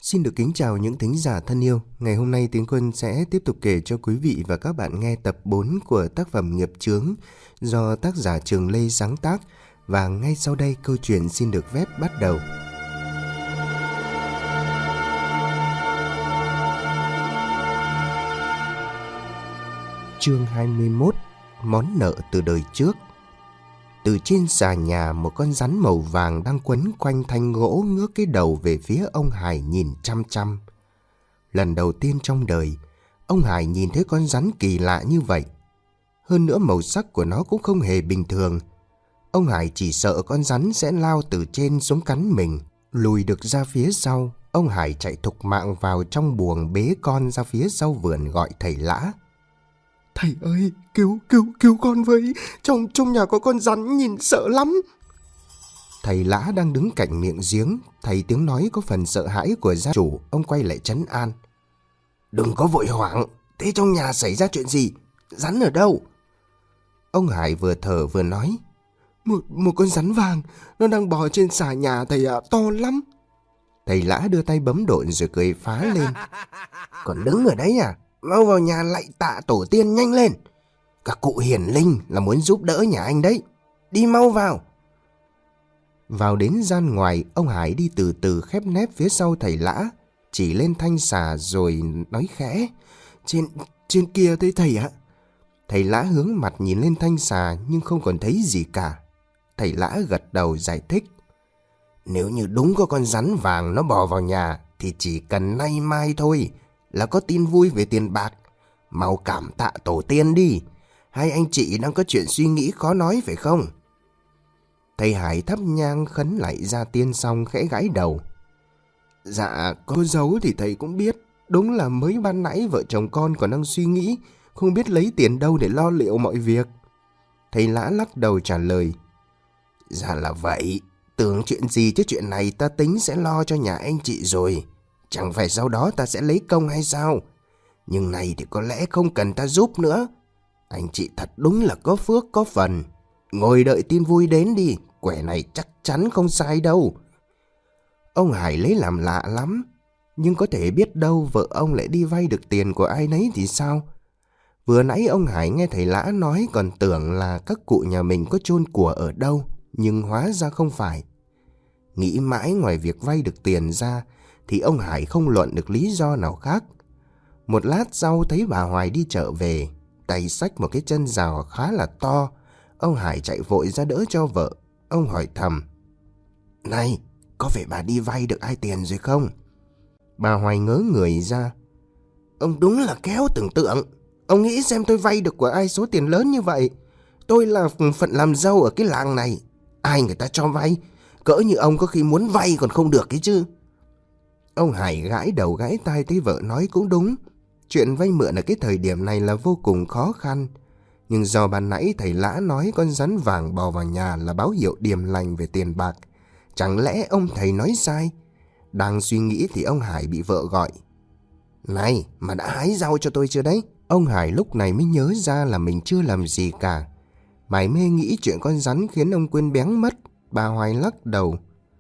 Xin được kính chào những thính giả thân yêu. Ngày hôm nay Tiến Quân sẽ tiếp tục kể cho quý vị và các bạn nghe tập 4 của tác phẩm Nghiệp Chướng do tác giả Trường Lê sáng tác. Và ngay sau đây câu chuyện xin được phép bắt đầu. Chương 21. Món nợ từ đời trước. Từ trên xà nhà, một con rắn màu vàng đang quấn quanh thanh gỗ ngước cái đầu về phía ông Hải nhìn chăm chăm. Lần đầu tiên trong đời, ông Hải nhìn thấy con rắn kỳ lạ như vậy. Hơn nữa màu sắc của nó cũng không hề bình thường. Ông Hải chỉ sợ con rắn sẽ lao từ trên xuống cắn mình. Lùi được ra phía sau, ông Hải chạy thục mạng vào trong buồng bế con ra phía sau vườn gọi thầy Lã. Thầy ơi, cứu con với, trong nhà có con rắn nhìn sợ lắm. Thầy Lã đang đứng cạnh miệng giếng, thấy tiếng nói có phần sợ hãi của gia chủ, ông quay lại trấn an. Đừng có vội hoảng, thế trong nhà xảy ra chuyện gì? Rắn ở đâu? Ông Hải vừa thở vừa nói. Một con rắn vàng, nó đang bò trên xà nhà thầy ạ, to lắm. Thầy Lã đưa tay bấm độn rồi cười phá lên. Còn đứng ở đấy à? Mau vào nhà lạy tạ tổ tiên nhanh lên. Các cụ hiển linh là muốn giúp đỡ nhà anh đấy. Đi mau vào. Vào đến gian ngoài, ông Hải đi từ từ khép nép phía sau thầy Lã, chỉ lên thanh xà rồi nói khẽ. Trên kia thấy thầy ạ. Thầy Lã hướng mặt nhìn lên thanh xà nhưng không còn thấy gì cả. Thầy Lã gật đầu giải thích. Nếu như đúng có con rắn vàng nó bò vào nhà thì chỉ cần nay mai thôi là có tin vui về tiền bạc. Mau cảm tạ tổ tiên đi. Hai anh chị đang có chuyện suy nghĩ khó nói phải không? Thầy Hải thắp nhang khấn lại gia tiên xong khẽ gãi đầu. Dạ, có giấu thì thầy cũng biết. Đúng là mới ban nãy vợ chồng con còn đang suy nghĩ không biết lấy tiền đâu để lo liệu mọi việc. Thầy Lã lắc đầu trả lời. Dạ là vậy. Tưởng chuyện gì chứ chuyện này ta tính sẽ lo cho nhà anh chị rồi. Chẳng phải sau đó ta sẽ lấy công hay sao? Nhưng này thì có lẽ không cần ta giúp nữa. Anh chị thật đúng là có phước có phần. Ngồi đợi tin vui đến đi. Quẻ này chắc chắn không sai đâu. Ông Hải lấy làm lạ lắm. Nhưng có thể biết đâu vợ ông lại đi vay được tiền của ai nấy thì sao? Vừa nãy ông Hải nghe thầy Lã nói còn tưởng là các cụ nhà mình có chôn của ở đâu. Nhưng hóa ra không phải. Nghĩ mãi ngoài việc vay được tiền ra thì ông Hải không luận được lý do nào khác. Một lát sau thấy bà Hoài đi chợ về, tay xách một cái chân giò khá là to. Ông Hải chạy vội ra đỡ cho vợ. Ông hỏi thầm. Này, có phải bà đi vay được ai tiền rồi không? Bà Hoài ngớ người ra. Ông đúng là khéo tưởng tượng. Ông nghĩ xem tôi vay được của ai số tiền lớn như vậy. Tôi là phận làm dâu ở cái làng này. Ai người ta cho vay? Cỡ như ông có khi muốn vay còn không được ấy chứ. Ông Hải gãi đầu gãi tai thấy vợ nói cũng đúng. Chuyện vay mượn ở cái thời điểm này là vô cùng khó khăn. Nhưng do ban nãy thầy Lã nói con rắn vàng bò vào nhà là báo hiệu điềm lành về tiền bạc. Chẳng lẽ ông thầy nói sai? Đang suy nghĩ thì ông Hải bị vợ gọi. Này, mà đã hái rau cho tôi chưa đấy? Ông Hải lúc này mới nhớ ra là mình chưa làm gì cả. Mải mê nghĩ chuyện con rắn khiến ông quên béng mất. Bà Hoài lắc đầu.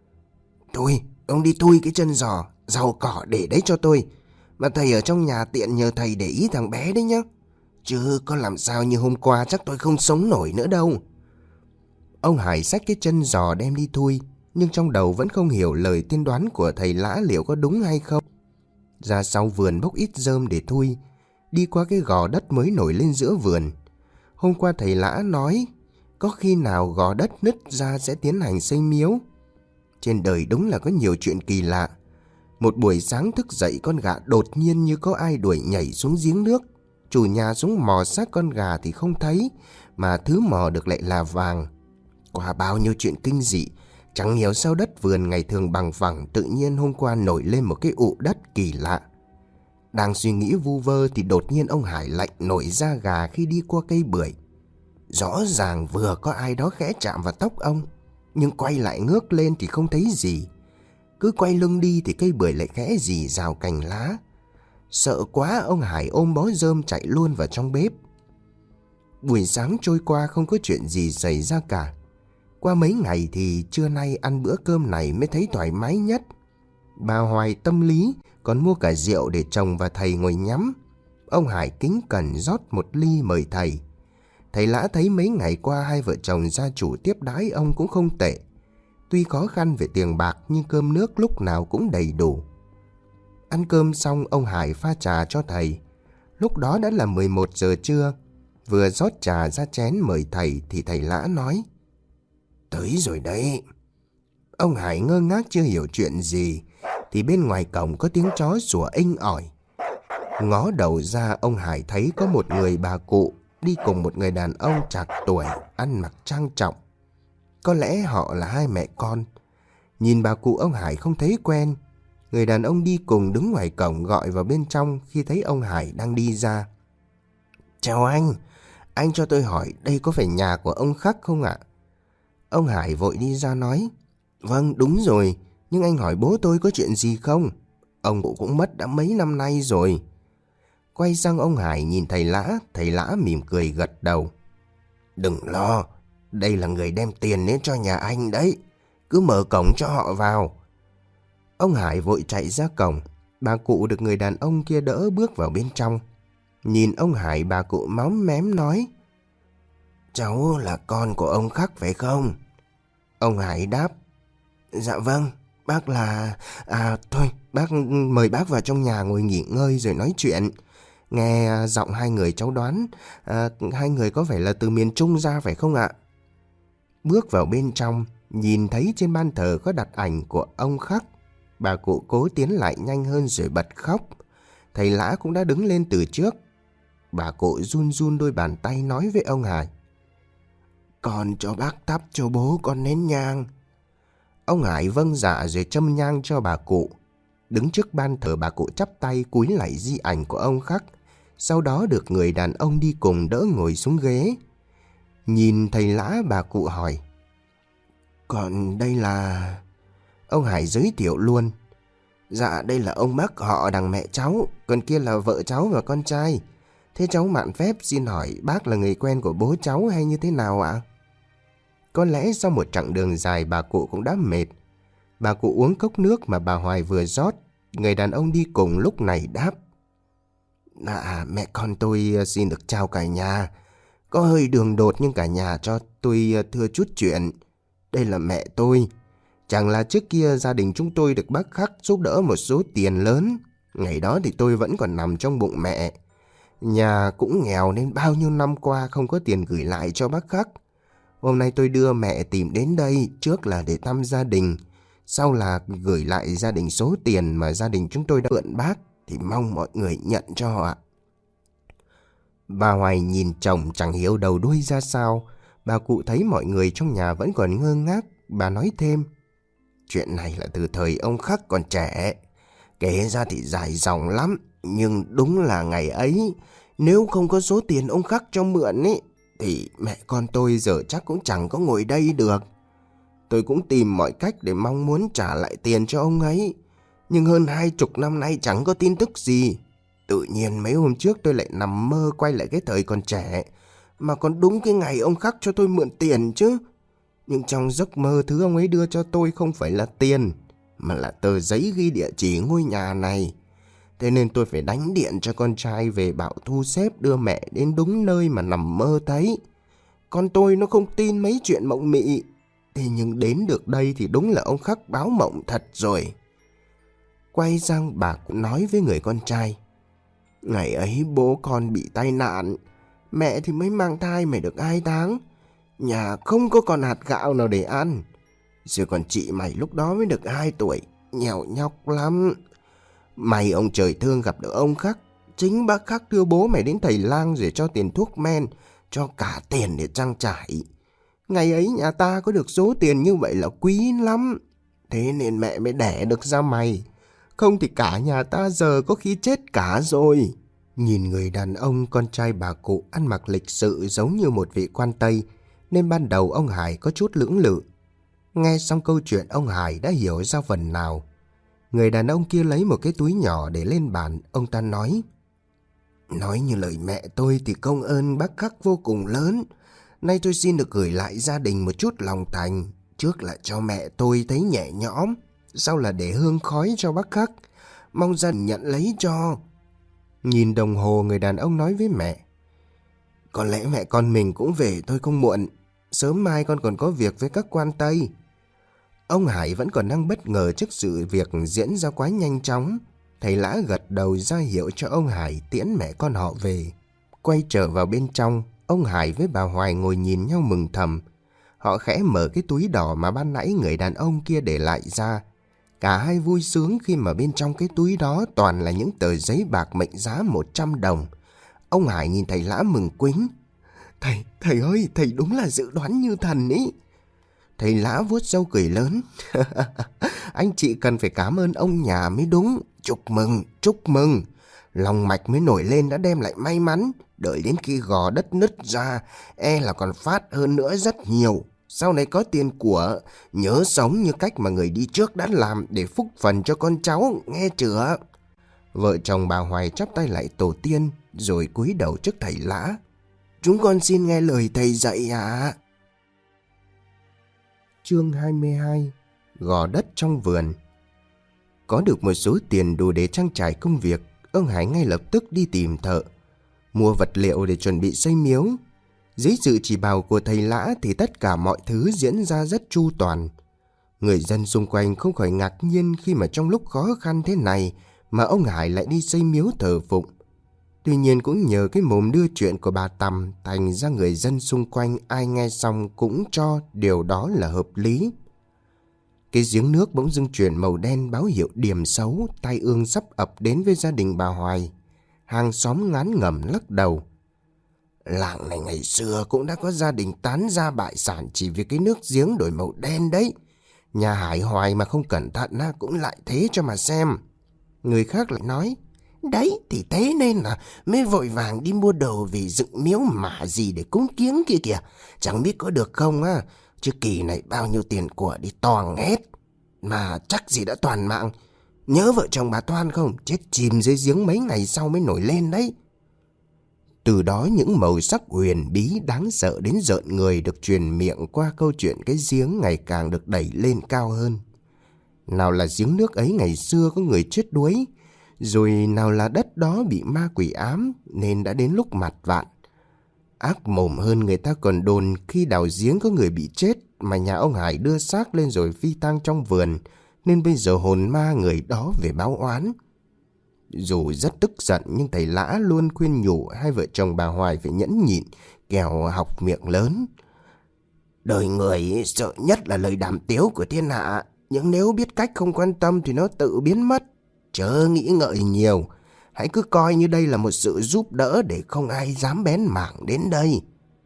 Thôi, ông đi thui cái chân giò, rau cỏ để đấy cho tôi. Mà thầy ở trong nhà tiện nhờ thầy để ý thằng bé đấy nhá. Chứ có làm sao như hôm qua chắc tôi không sống nổi nữa đâu. Ông Hải xách cái chân giò đem đi thui, nhưng trong đầu vẫn không hiểu lời tiên đoán của thầy Lã liệu có đúng hay không. Ra sau vườn bốc ít rơm để thui, đi qua cái gò đất mới nổi lên giữa vườn. Hôm qua thầy Lã nói có khi nào gò đất nứt ra sẽ tiến hành xây miếu. Trên đời đúng là có nhiều chuyện kỳ lạ. Một buổi sáng thức dậy, con gà đột nhiên như có ai đuổi nhảy xuống giếng nước. Chủ nhà xuống mò xác con gà thì không thấy, mà thứ mò được lại là vàng. Qua bao nhiêu chuyện kinh dị, chẳng hiểu sao đất vườn ngày thường bằng phẳng tự nhiên hôm qua nổi lên một cái ụ đất kỳ lạ. Đang suy nghĩ vu vơ thì đột nhiên ông Hải lạnh nổi da gà khi đi qua cây bưởi. Rõ ràng vừa có ai đó khẽ chạm vào tóc ông, nhưng quay lại ngước lên thì không thấy gì. Cứ quay lưng đi thì cây bưởi lại khẽ rì rào cành lá. Sợ quá, ông Hải ôm bó rơm chạy luôn vào trong bếp. Buổi sáng trôi qua không có chuyện gì xảy ra cả. Qua mấy ngày thì trưa nay ăn bữa cơm này mới thấy thoải mái nhất. Bà Hoài tâm lý còn mua cả rượu để chồng và thầy ngồi nhắm. Ông Hải kính cẩn rót một ly mời thầy. Thầy Lã thấy mấy ngày qua hai vợ chồng gia chủ tiếp đãi ông cũng không tệ. Tuy khó khăn về tiền bạc nhưng cơm nước lúc nào cũng đầy đủ. Ăn cơm xong ông Hải pha trà cho thầy. Lúc đó đã là 11 giờ trưa. Vừa rót trà ra chén mời thầy thì thầy Lã nói: Tới rồi đấy. Ông Hải ngơ ngác chưa hiểu chuyện gì thì bên ngoài cổng có tiếng chó sủa inh ỏi. Ngó đầu ra ông Hải thấy có một người bà cụ đi cùng một người đàn ông trạc tuổi, ăn mặc trang trọng. Có lẽ họ là hai mẹ con. Nhìn bà cụ ông Hải không thấy quen. Người đàn ông đi cùng đứng ngoài cổng gọi vào bên trong khi thấy ông Hải đang đi ra: Chào anh cho tôi hỏi đây có phải nhà của ông Khắc không ạ? Ông Hải vội đi ra nói: Vâng, đúng rồi, nhưng anh hỏi bố tôi có chuyện gì không? Ông cụ cũng mất đã mấy năm nay rồi. Quay sang ông Hải nhìn thầy Lã mỉm cười gật đầu: Đừng lo, đây là người đem tiền đến cho nhà anh đấy. Cứ mở cổng cho họ vào. Ông Hải vội chạy ra cổng. Bà cụ được người đàn ông kia đỡ bước vào bên trong. Nhìn ông Hải, bà cụ máu mém nói: Cháu là con của ông Khắc phải không? Ông Hải đáp: Dạ vâng, bác là... thôi, mời bác vào trong nhà ngồi nghỉ ngơi rồi nói chuyện. Nghe giọng hai người cháu đoán hai người có phải là từ miền Trung ra phải không ạ? Bước vào bên trong, nhìn thấy trên ban thờ có đặt ảnh của ông Khắc. Bà cụ cố tiến lại nhanh hơn rồi bật khóc. Thầy Lã cũng đã đứng lên từ trước. Bà cụ run run đôi bàn tay nói với ông Hải: Con cho bác thắp cho bố con nén nhang. Ông Hải vâng dạ rồi châm nhang cho bà cụ. Đứng trước ban thờ, bà cụ chắp tay cúi lạy di ảnh của ông Khắc. Sau đó được người đàn ông đi cùng đỡ ngồi xuống ghế. Nhìn thầy Lã, bà cụ hỏi: Còn đây là... Ông Hải giới thiệu luôn: Dạ, đây là ông bác họ đằng mẹ cháu, còn kia là vợ cháu và con trai. Thế cháu mạn phép xin hỏi bác là người quen của bố cháu hay như thế nào ạ? Có lẽ sau một chặng đường dài bà cụ cũng đã mệt. Bà cụ uống cốc nước mà bà Hoài vừa rót. Người đàn ông đi cùng lúc này đáp: Mẹ con tôi xin được chào cả nhà. Có hơi đường đột nhưng cả nhà cho tôi thưa chút chuyện. Đây là mẹ tôi. Chẳng là trước kia gia đình chúng tôi được bác Khắc giúp đỡ một số tiền lớn. Ngày đó thì tôi vẫn còn nằm trong bụng mẹ. Nhà cũng nghèo nên bao nhiêu năm qua không có tiền gửi lại cho bác Khắc. Hôm nay tôi đưa mẹ tìm đến đây, trước là để thăm gia đình, sau là gửi lại gia đình số tiền mà gia đình chúng tôi đã mượn bác, thì mong mọi người nhận cho ạ. Bà Hoài nhìn chồng chẳng hiểu đầu đuôi ra sao. Bà cụ thấy mọi người trong nhà vẫn còn ngơ ngác. Bà nói thêm: Chuyện này là từ thời ông Khắc còn trẻ. Kể ra thì dài dòng lắm. Nhưng đúng là ngày ấy, nếu không có số tiền ông Khắc cho mượn ấy, thì mẹ con tôi giờ chắc cũng chẳng có ngồi đây được. Tôi cũng tìm mọi cách để mong muốn trả lại tiền cho ông ấy. Nhưng hơn 20 năm nay chẳng có tin tức gì. Tự nhiên mấy hôm trước tôi lại nằm mơ quay lại cái thời còn trẻ. Mà còn đúng cái ngày ông Khắc cho tôi mượn tiền chứ. Nhưng trong giấc mơ thứ ông ấy đưa cho tôi không phải là tiền, mà là tờ giấy ghi địa chỉ ngôi nhà này. Thế nên tôi phải đánh điện cho con trai về bảo thu xếp đưa mẹ đến đúng nơi mà nằm mơ thấy. Con tôi nó không tin mấy chuyện mộng mị. Thế nhưng đến được đây thì đúng là ông Khắc báo mộng thật rồi. Quay sang bà cũng nói với người con trai: Ngày ấy bố con bị tai nạn. Mẹ thì mới mang thai mày được 2 tháng. Nhà không có con hạt gạo nào để ăn. Rồi còn chị mày lúc đó mới được 2 tuổi. Nghèo nhóc lắm. May ông trời thương gặp được ông Khắc. Chính bác Khắc đưa bố mày đến thầy lang rồi cho tiền thuốc men, cho cả tiền để trang trải. Ngày ấy nhà ta có được số tiền như vậy là quý lắm. Thế nên mẹ mới đẻ được ra mày. Không thì cả nhà ta giờ có khi chết cả rồi. Nhìn người đàn ông con trai bà cụ ăn mặc lịch sự giống như một vị quan Tây, nên ban đầu ông Hải có chút lưỡng lự. Nghe xong câu chuyện, ông Hải đã hiểu ra phần nào. Người đàn ông kia lấy một cái túi nhỏ để lên bàn. Ông ta nói: Nói như lời mẹ tôi thì công ơn bác Khắc vô cùng lớn. Nay tôi xin được gửi lại gia đình một chút lòng thành, trước là cho mẹ tôi thấy nhẹ nhõm. Sao là để hương khói cho bác Khắc? Mong dần nhận lấy cho. Nhìn đồng hồ, người đàn ông nói với mẹ. Có lẽ mẹ con mình cũng về thôi không muộn. Sớm mai con còn có việc với các quan Tây. Ông Hải vẫn còn đang bất ngờ trước sự việc diễn ra quá nhanh chóng. Thầy Lã gật đầu ra hiệu cho ông Hải tiễn mẹ con họ về. Quay trở vào bên trong, ông Hải với bà Hoài ngồi nhìn nhau mừng thầm. Họ khẽ mở cái túi đỏ mà ban nãy người đàn ông kia để lại ra. Cả hai vui sướng khi mà bên trong cái túi đó toàn là những tờ giấy bạc mệnh giá 100 đồng. Ông Hải nhìn thầy Lã mừng quính. Thầy ơi, thầy đúng là dự đoán như thần ý. Thầy Lã vuốt râu cười lớn. Anh chị cần phải cảm ơn ông nhà mới đúng. Chúc mừng. Lòng mạch mới nổi lên đã đem lại may mắn. Đợi đến khi gò đất nứt ra, e là còn phát hơn nữa rất nhiều. Sau này có tiền của, nhớ sống như cách mà người đi trước đã làm để phúc phần cho con cháu, nghe chưa? Vợ chồng bà Hoài chắp tay lại tổ tiên, rồi cúi đầu trước thầy Lã. Chúng con xin nghe lời thầy dạy ạ. Chương 22. Gò đất trong vườn. Có được một số tiền đủ để trang trải công việc, ông Hải ngay lập tức đi tìm thợ, mua vật liệu để chuẩn bị xây miếu. Dưới sự chỉ bảo của thầy Lã thì tất cả mọi thứ diễn ra rất chu toàn. Người dân xung quanh không khỏi ngạc nhiên khi mà trong lúc khó khăn thế này mà ông Hải lại đi xây miếu thờ phụng. Tuy nhiên cũng nhờ cái mồm đưa chuyện của bà Tằm, thành ra người dân xung quanh ai nghe xong cũng cho điều đó là hợp lý. Cái giếng nước bỗng dưng chuyển màu đen báo hiệu điểm xấu, tai ương sắp ập đến với gia đình bà Hoài. Hàng xóm ngán ngẩm lắc đầu. Làng này ngày xưa cũng đã có gia đình tán gia bại sản chỉ vì cái nước giếng đổi màu đen đấy. Nhà Hải Hoài mà không cẩn thận cũng lại thế cho mà xem. Người khác lại nói. Đấy thì thế nên là mới vội vàng đi mua đồ vì dựng miếu mả gì để cúng kiếng kia kìa. Chẳng biết có được không á. Chứ kỳ này bao nhiêu tiền của đi toàng hết. Mà chắc gì đã toàn mạng. Nhớ vợ chồng bà Toan không? Chết chìm dưới giếng mấy ngày sau mới nổi lên đấy. Từ đó những màu sắc huyền bí đáng sợ đến rợn người được truyền miệng qua câu chuyện cái giếng ngày càng được đẩy lên cao hơn. Nào là giếng nước ấy ngày xưa có người chết đuối, rồi nào là đất đó bị ma quỷ ám nên đã đến lúc mạt vạn. Ác mồm hơn, người ta còn đồn khi đào giếng có người bị chết mà nhà ông Hải đưa xác lên rồi phi tang trong vườn, nên bây giờ hồn ma người đó về báo oán. Dù rất tức giận nhưng thầy Lã luôn khuyên nhủ hai vợ chồng bà Hoài phải nhẫn nhịn, kẻo học miệng lớn. Đời người sợ nhất là lời đàm tiếu của thiên hạ, nhưng nếu biết cách không quan tâm thì nó tự biến mất. Chớ nghĩ ngợi nhiều, hãy cứ coi như đây là một sự giúp đỡ để không ai dám bén mảng đến đây.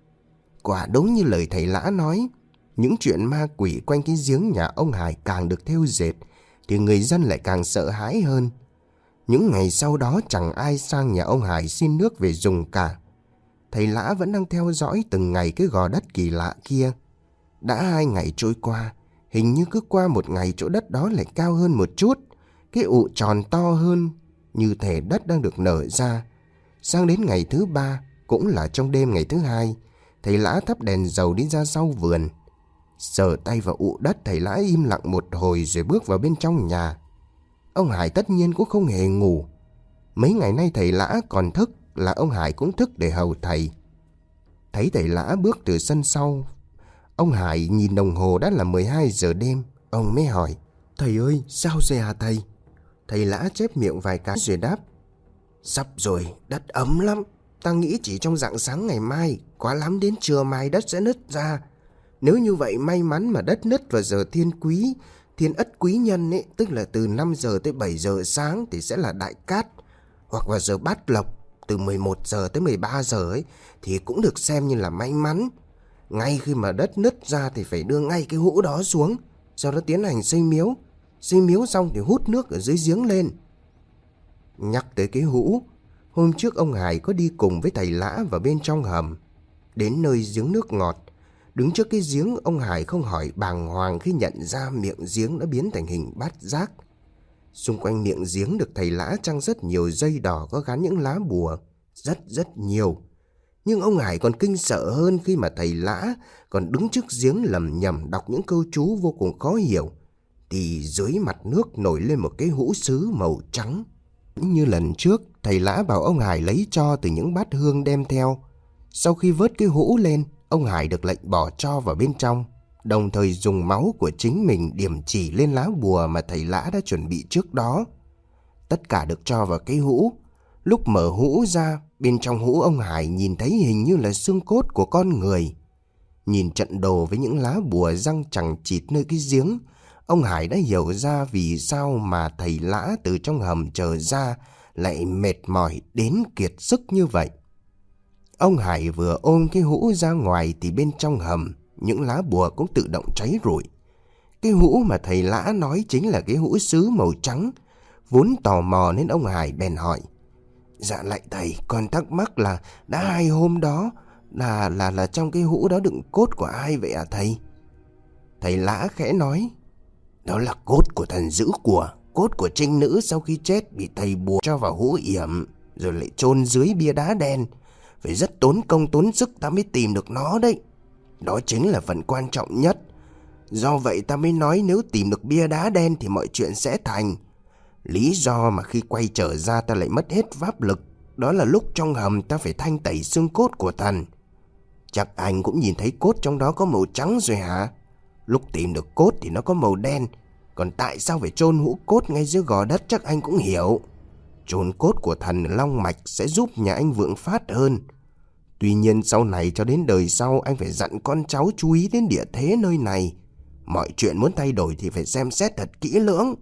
Quả đúng như lời thầy Lã nói, những chuyện ma quỷ quanh cái giếng nhà ông Hải càng được thêu dệt thì người dân lại càng sợ hãi hơn. Những ngày sau đó chẳng ai sang nhà ông Hải xin nước về dùng cả. Thầy Lã vẫn đang theo dõi từng ngày cái gò đất kỳ lạ kia. Đã 2 ngày trôi qua, hình như cứ qua một ngày chỗ đất đó lại cao hơn một chút. Cái ụ tròn to hơn, như thể đất đang được nở ra. Sang đến ngày thứ 3, cũng là trong đêm ngày thứ 2, thầy Lã thắp đèn dầu đi ra sau vườn. Sờ tay vào ụ đất, thầy Lã im lặng một hồi rồi bước vào bên trong nhà. Ông Hải tất nhiên cũng không hề ngủ. Mấy ngày nay thầy Lã còn thức là ông Hải cũng thức để hầu thầy. Thấy thầy Lã bước từ sân sau, ông Hải nhìn đồng hồ đã là 12 giờ đêm. Ông mới hỏi, thầy ơi, sao rồi hả thầy? Thầy Lã chép miệng vài cái rồi đáp, sắp rồi, đất ấm lắm. Ta nghĩ chỉ trong rạng sáng ngày mai, quá lắm đến trưa mai đất sẽ nứt ra. Nếu như vậy may mắn mà đất nứt vào giờ thiên quý, thiên ất quý nhân ấy, tức là từ 5 giờ tới 7 giờ sáng thì sẽ là đại cát. Hoặc vào giờ bát lộc, từ 11 giờ tới 13 giờ ấy, thì cũng được xem như là may mắn. Ngay khi mà đất nứt ra thì phải đưa ngay cái hũ đó xuống, sau đó tiến hành xây miếu. Xây miếu xong thì hút nước ở dưới giếng lên. Nhắc tới cái hũ, hôm trước ông Hải có đi cùng với thầy Lã vào bên trong hầm. Đến nơi giếng nước ngọt, đứng trước cái giếng, ông Hải không hỏi bàng hoàng khi nhận ra miệng giếng đã biến thành hình bát giác. Xung quanh miệng giếng được thầy Lã trăng rất nhiều dây đỏ có gắn những lá bùa, rất nhiều. Nhưng ông Hải còn kinh sợ hơn khi mà thầy Lã còn đứng trước giếng lầm nhầm đọc những câu chú vô cùng khó hiểu. thì dưới mặt nước nổi lên một cái hũ sứ màu trắng. Như lần trước, thầy Lã bảo ông Hải lấy tro từ những bát hương đem theo. Sau khi vớt cái hũ lên, ông Hải được lệnh bỏ tro vào bên trong, đồng thời dùng máu của chính mình điểm chỉ lên lá bùa mà thầy Lã đã chuẩn bị trước đó. Tất cả được cho vào cái hũ. Lúc mở hũ ra, bên trong hũ ông Hải nhìn thấy hình như là xương cốt của con người. Nhìn trận đồ với những lá bùa răng chằng chịt nơi cái giếng, ông Hải đã hiểu ra vì sao mà thầy Lã từ trong hầm trở ra lại mệt mỏi đến kiệt sức như vậy. Ông Hải vừa ôm cái hũ ra ngoài thì bên trong hầm, những lá bùa cũng tự động cháy rụi. Cái hũ mà thầy Lã nói chính là cái hũ sứ màu trắng. Vốn tò mò nên ông Hải bèn hỏi: "Dạ lạy thầy, con thắc mắc là đã 2 hôm đó là trong cái hũ đó đựng cốt của ai vậy ạ thầy?" Thầy Lã khẽ nói: "Đó là cốt của thần giữ của, cốt của trinh nữ sau khi chết bị thầy bùa cho vào hũ yểm, rồi lại chôn dưới bia đá đen. Phải rất tốn công tốn sức ta mới tìm được nó đấy. Đó chính là phần quan trọng nhất. Do vậy ta mới nói nếu tìm được bia đá đen thì mọi chuyện sẽ thành. Lý do mà khi quay trở ra ta lại mất hết pháp lực, đó là lúc trong hầm ta phải thanh tẩy xương cốt của thần. Chắc anh cũng nhìn thấy cốt trong đó có màu trắng rồi hả? Lúc tìm được cốt thì nó có màu đen. Còn tại sao phải chôn hũ cốt ngay dưới gò đất chắc anh cũng hiểu. Chôn cốt của thần long mạch sẽ giúp nhà anh vượng phát hơn. Tuy nhiên sau này cho đến đời sau anh phải dặn con cháu chú ý đến địa thế nơi này. Mọi chuyện muốn thay đổi thì phải xem xét thật kỹ lưỡng."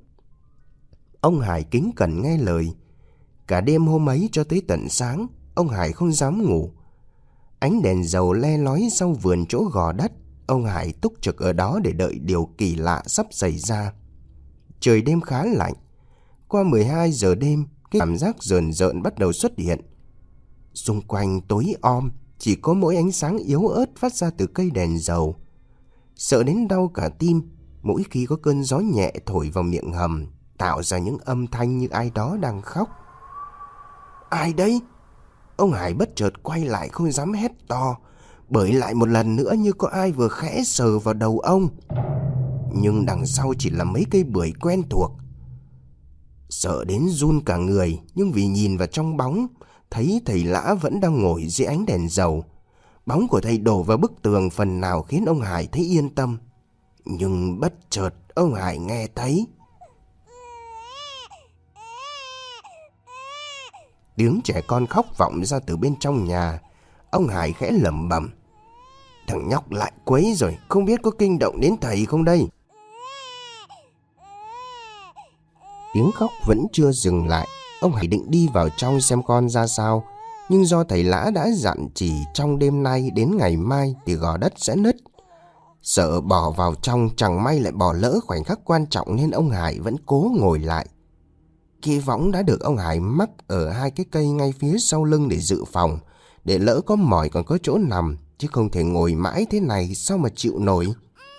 Ông Hải kính cẩn nghe lời. Cả đêm hôm ấy cho tới tận sáng, ông Hải không dám ngủ. Ánh đèn dầu le lói sau vườn chỗ gò đất. Ông Hải túc trực ở đó để đợi điều kỳ lạ sắp xảy ra. Trời đêm khá lạnh. Qua 12 giờ đêm, cái cảm giác rờn rợn bắt đầu xuất hiện. Xung quanh tối om, chỉ có mỗi ánh sáng yếu ớt phát ra từ cây đèn dầu. Sợ đến đau cả tim, mỗi khi có cơn gió nhẹ thổi vào miệng hầm, tạo ra những âm thanh như ai đó đang khóc. "Ai đấy?" Ông Hải bất chợt quay lại không dám hét to, bởi lại một lần nữa như có ai vừa khẽ sờ vào đầu ông. Nhưng đằng sau chỉ là mấy cây bưởi quen thuộc. Sợ đến run cả người, nhưng vì nhìn vào trong bóng, thấy thầy Lã vẫn đang ngồi dưới ánh đèn dầu. Bóng của thầy đổ vào bức tường phần nào khiến ông Hải thấy yên tâm. Nhưng bất chợt ông Hải nghe thấy tiếng trẻ con khóc vọng ra từ bên trong nhà. Ông Hải khẽ lẩm bẩm: "Thằng nhóc lại quấy rồi, không biết có kinh động đến thầy không đây?" Tiếng khóc vẫn chưa dừng lại. Ông Hải định đi vào trong xem con ra sao, nhưng do thầy Lã đã dặn chỉ trong đêm nay đến ngày mai thì gò đất sẽ nứt. Sợ bỏ vào trong chẳng may lại bỏ lỡ khoảnh khắc quan trọng nên ông Hải vẫn cố ngồi lại. Cái võng đã được ông Hải mắc ở 2 cái cây ngay phía sau lưng để dự phòng, để lỡ có mỏi còn có chỗ nằm, chứ không thể ngồi mãi thế này sao mà chịu nổi.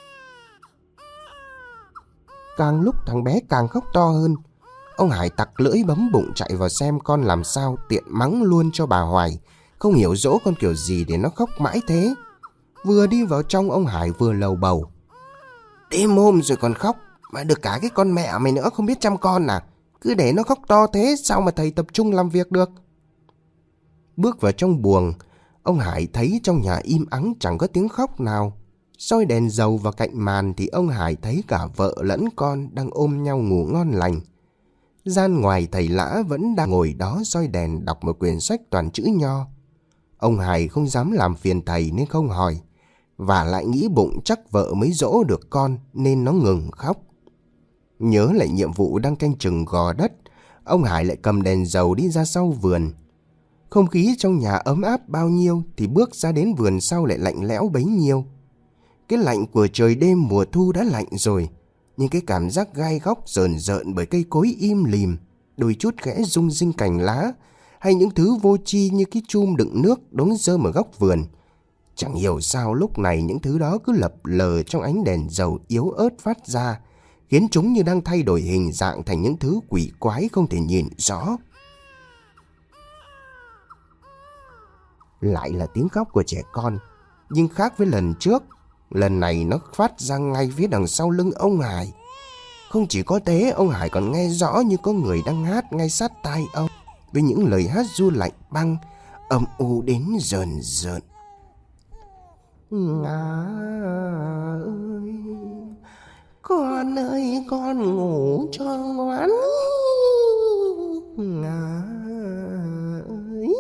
Càng lúc thằng bé càng khóc to hơn. Ông Hải tặc lưỡi bấm bụng chạy vào xem con làm sao, tiện mắng luôn cho bà Hoài, không hiểu dỗ con kiểu gì để nó khóc mãi thế. Vừa đi vào trong ông Hải vừa lầu bầu: "Đêm hôm rồi còn khóc, mà được cả cái con mẹ mày nữa không biết chăm con à? Cứ để nó khóc to thế sao mà thầy tập trung làm việc được?" Bước vào trong buồng, ông Hải thấy trong nhà im ắng chẳng có tiếng khóc nào. Soi đèn dầu vào cạnh màn thì ông Hải thấy cả vợ lẫn con đang ôm nhau ngủ ngon lành. Gian ngoài thầy Lã vẫn đang ngồi đó soi đèn đọc một quyển sách toàn chữ nho. Ông Hải không dám làm phiền thầy nên không hỏi, và lại nghĩ bụng chắc vợ mới dỗ được con nên nó ngừng khóc. Nhớ lại nhiệm vụ đang canh chừng gò đất, ông Hải lại cầm đèn dầu đi ra sau vườn. Không khí trong nhà ấm áp bao nhiêu thì bước ra đến vườn sau lại lạnh lẽo bấy nhiêu. Cái lạnh của trời đêm mùa thu đã lạnh rồi, nhưng cái cảm giác gai góc rờn rợn bởi cây cối im lìm, đôi chút khẽ rung rinh cành lá, hay những thứ vô tri như cái chum đựng nước đống rơm ở góc vườn. Chẳng hiểu sao lúc này những thứ đó cứ lập lờ trong ánh đèn dầu yếu ớt phát ra, khiến chúng như đang thay đổi hình dạng thành những thứ quỷ quái không thể nhìn rõ. Lại là tiếng khóc của trẻ con, nhưng khác với lần trước, lần này nó phát ra ngay phía đằng sau lưng ông Hải. Không chỉ có thế, ông Hải còn nghe rõ như có người đang hát ngay sát tai ông, với những lời hát ru lạnh băng, âm u đến rờn rợn. Ngà ơi, con ơi, con ngủ cho ngoan. Ngà ơi.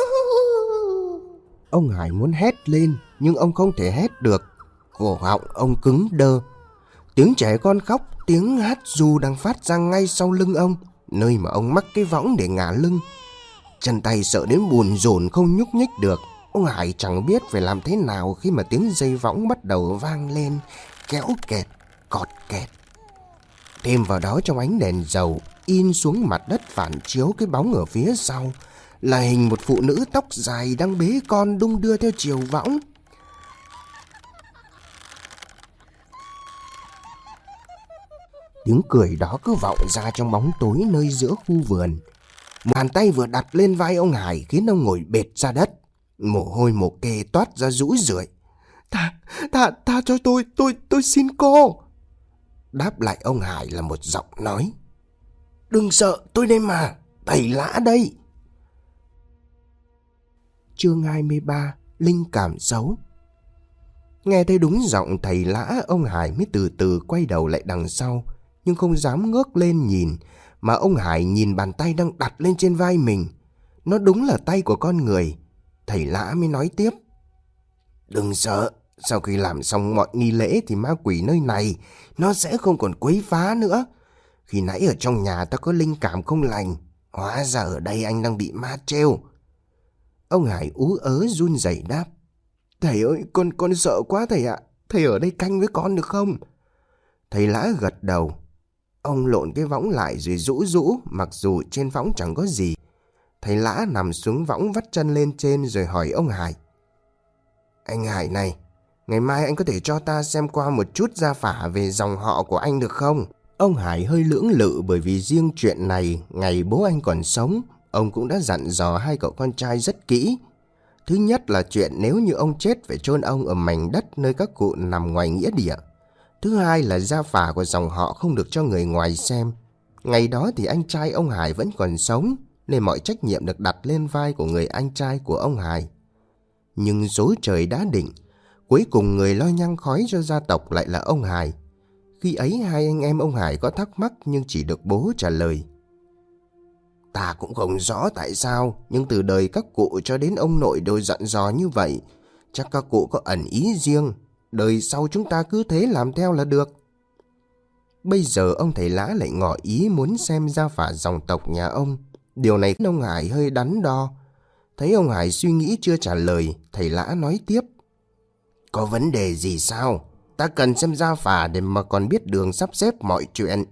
Ông Hải muốn hét lên, nhưng ông không thể hét được. Cổ họng ông cứng đơ. Tiếng trẻ con khóc, tiếng hát ru đang phát ra ngay sau lưng ông, nơi mà ông mắc cái võng để ngả lưng. Chân tay sợ đến buồn rộn không nhúc nhích được. Ông Hải chẳng biết phải làm thế nào khi mà tiếng dây võng bắt đầu vang lên, kéo kẹt, cọt kẹt. Thêm vào đó, trong ánh đèn dầu in xuống mặt đất phản chiếu cái bóng ở phía sau là hình một phụ nữ tóc dài đang bế con đung đưa theo chiều võng. Tiếng cười đó cứ vọng ra trong bóng tối nơi giữa khu vườn. Một bàn tay vừa đặt lên vai ông Hải khiến ông ngồi bệt ra đất. Mồ hôi mồ kê toát ra rũ rượi. Tha cho tôi xin cô. Đáp lại ông Hải là một giọng nói. Đừng sợ, tôi đây mà, thầy Lã đây. Chương 23, linh cảm xấu. Nghe thấy đúng giọng thầy Lã, ông Hải mới từ từ quay đầu lại đằng sau, nhưng không dám ngước lên nhìn, mà ông Hải nhìn bàn tay đang đặt lên trên vai mình. Nó đúng là tay của con người. Thầy Lã mới nói tiếp. Đừng sợ, sau khi làm xong mọi nghi lễ thì ma quỷ nơi này nó sẽ không còn quấy phá nữa. Khi nãy ở trong nhà ta có linh cảm không lành, hóa ra ở đây anh đang bị ma trêu. Ông Hải ú ớ run rẩy đáp. Thầy ơi, con sợ quá thầy ạ. Thầy ở đây canh với con được không? Thầy Lã gật đầu. Ông lộn cái võng lại rồi rũ rũ, mặc dù trên võng chẳng có gì. Thầy Lã nằm xuống võng vắt chân lên trên rồi hỏi ông Hải. Anh Hải này, ngày mai anh có thể cho ta xem qua một chút gia phả về dòng họ của anh được không? Ông Hải hơi lưỡng lự bởi vì riêng chuyện này, ngày bố anh còn sống, ông cũng đã dặn dò hai cậu con trai rất kỹ. Thứ nhất là chuyện nếu như ông chết phải chôn ông ở mảnh đất nơi các cụ nằm ngoài nghĩa địa. Thứ hai là gia phả của dòng họ không được cho người ngoài xem. Ngày đó thì anh trai ông Hải vẫn còn sống, nên mọi trách nhiệm được đặt lên vai của người anh trai của ông Hải. Nhưng số trời đã định, cuối cùng người lo nhang khói cho gia tộc lại là ông Hải. Khi ấy hai anh em ông Hải có thắc mắc nhưng chỉ được bố trả lời. Ta cũng không rõ tại sao, nhưng từ đời các cụ cho đến ông nội đều dặn dò như vậy. Chắc các cụ có ẩn ý riêng, đời sau chúng ta cứ thế làm theo là được. Bây giờ ông thầy Lã lại ngỏ ý muốn xem gia phả dòng tộc nhà ông. Điều này khiến ông Hải hơi đắn đo. Thấy ông Hải suy nghĩ chưa trả lời, thầy Lã nói tiếp. Có vấn đề gì sao? Ta cần xem gia phả để mà còn biết đường sắp xếp mọi chuyện.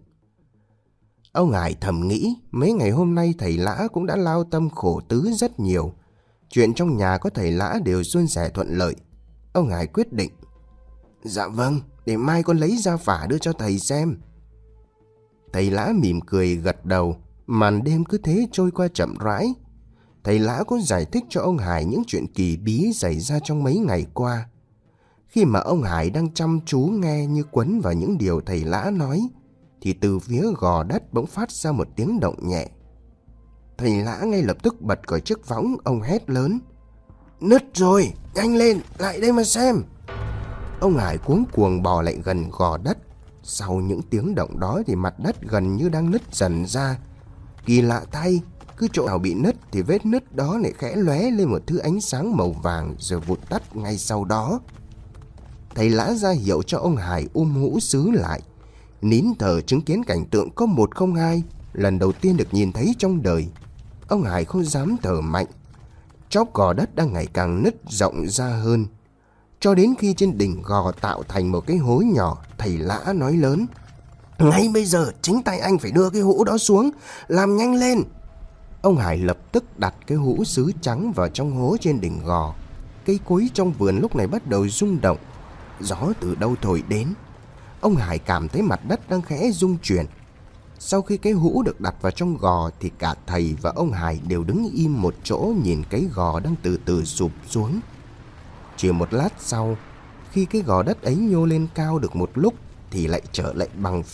Ông Hải thầm nghĩ, mấy ngày hôm nay thầy Lã cũng đã lao tâm khổ tứ rất nhiều. Chuyện trong nhà có thầy Lã đều suôn sẻ thuận lợi. Ông Hải quyết định. Dạ vâng, để mai con lấy gia phả đưa cho thầy xem. Thầy Lã mỉm cười gật đầu. Màn đêm cứ thế trôi qua chậm rãi. Thầy Lã cũng giải thích cho ông Hải những chuyện kỳ bí xảy ra trong mấy ngày qua. Khi mà ông Hải đang chăm chú nghe như quấn vào những điều thầy Lã nói, thì từ phía gò đất bỗng phát ra một tiếng động nhẹ. Thầy Lã ngay lập tức bật khỏi chiếc võng, ông hét lớn. Nứt rồi, nhanh lên, lại đây mà xem. Ông Hải cuống cuồng bò lại gần gò đất. Sau những tiếng động đó thì mặt đất gần như đang nứt dần ra. Kỳ lạ thay, cứ chỗ nào bị nứt thì vết nứt đó lại khẽ lóe lên một thứ ánh sáng màu vàng rồi vụt tắt ngay sau đó. Thầy Lã ra hiệu cho ông Hải hũ xứ lại, nín thở chứng kiến cảnh tượng có một không hai, lần đầu tiên được nhìn thấy trong đời. Ông Hải không dám thở mạnh. Chóp gò đất đang ngày càng nứt rộng ra hơn, cho đến khi trên đỉnh gò tạo thành một cái hố nhỏ. Thầy Lã nói lớn. Ngay bây giờ chính tay anh phải đưa cái hũ đó xuống, làm nhanh lên. Ông Hải lập tức đặt cái hũ sứ trắng vào trong hố trên đỉnh gò. Cây cối trong vườn lúc này bắt đầu rung động. Gió từ đâu thổi đến. Ông Hải cảm thấy mặt đất đang khẽ rung chuyển. Sau khi cái hũ được đặt vào trong gò thì cả thầy và ông Hải đều đứng im một chỗ nhìn cái gò đang từ từ sụp xuống. Chỉ một lát sau, khi cái gò đất ấy nhô lên cao được một lúc thì lại trở lại bằng phẳng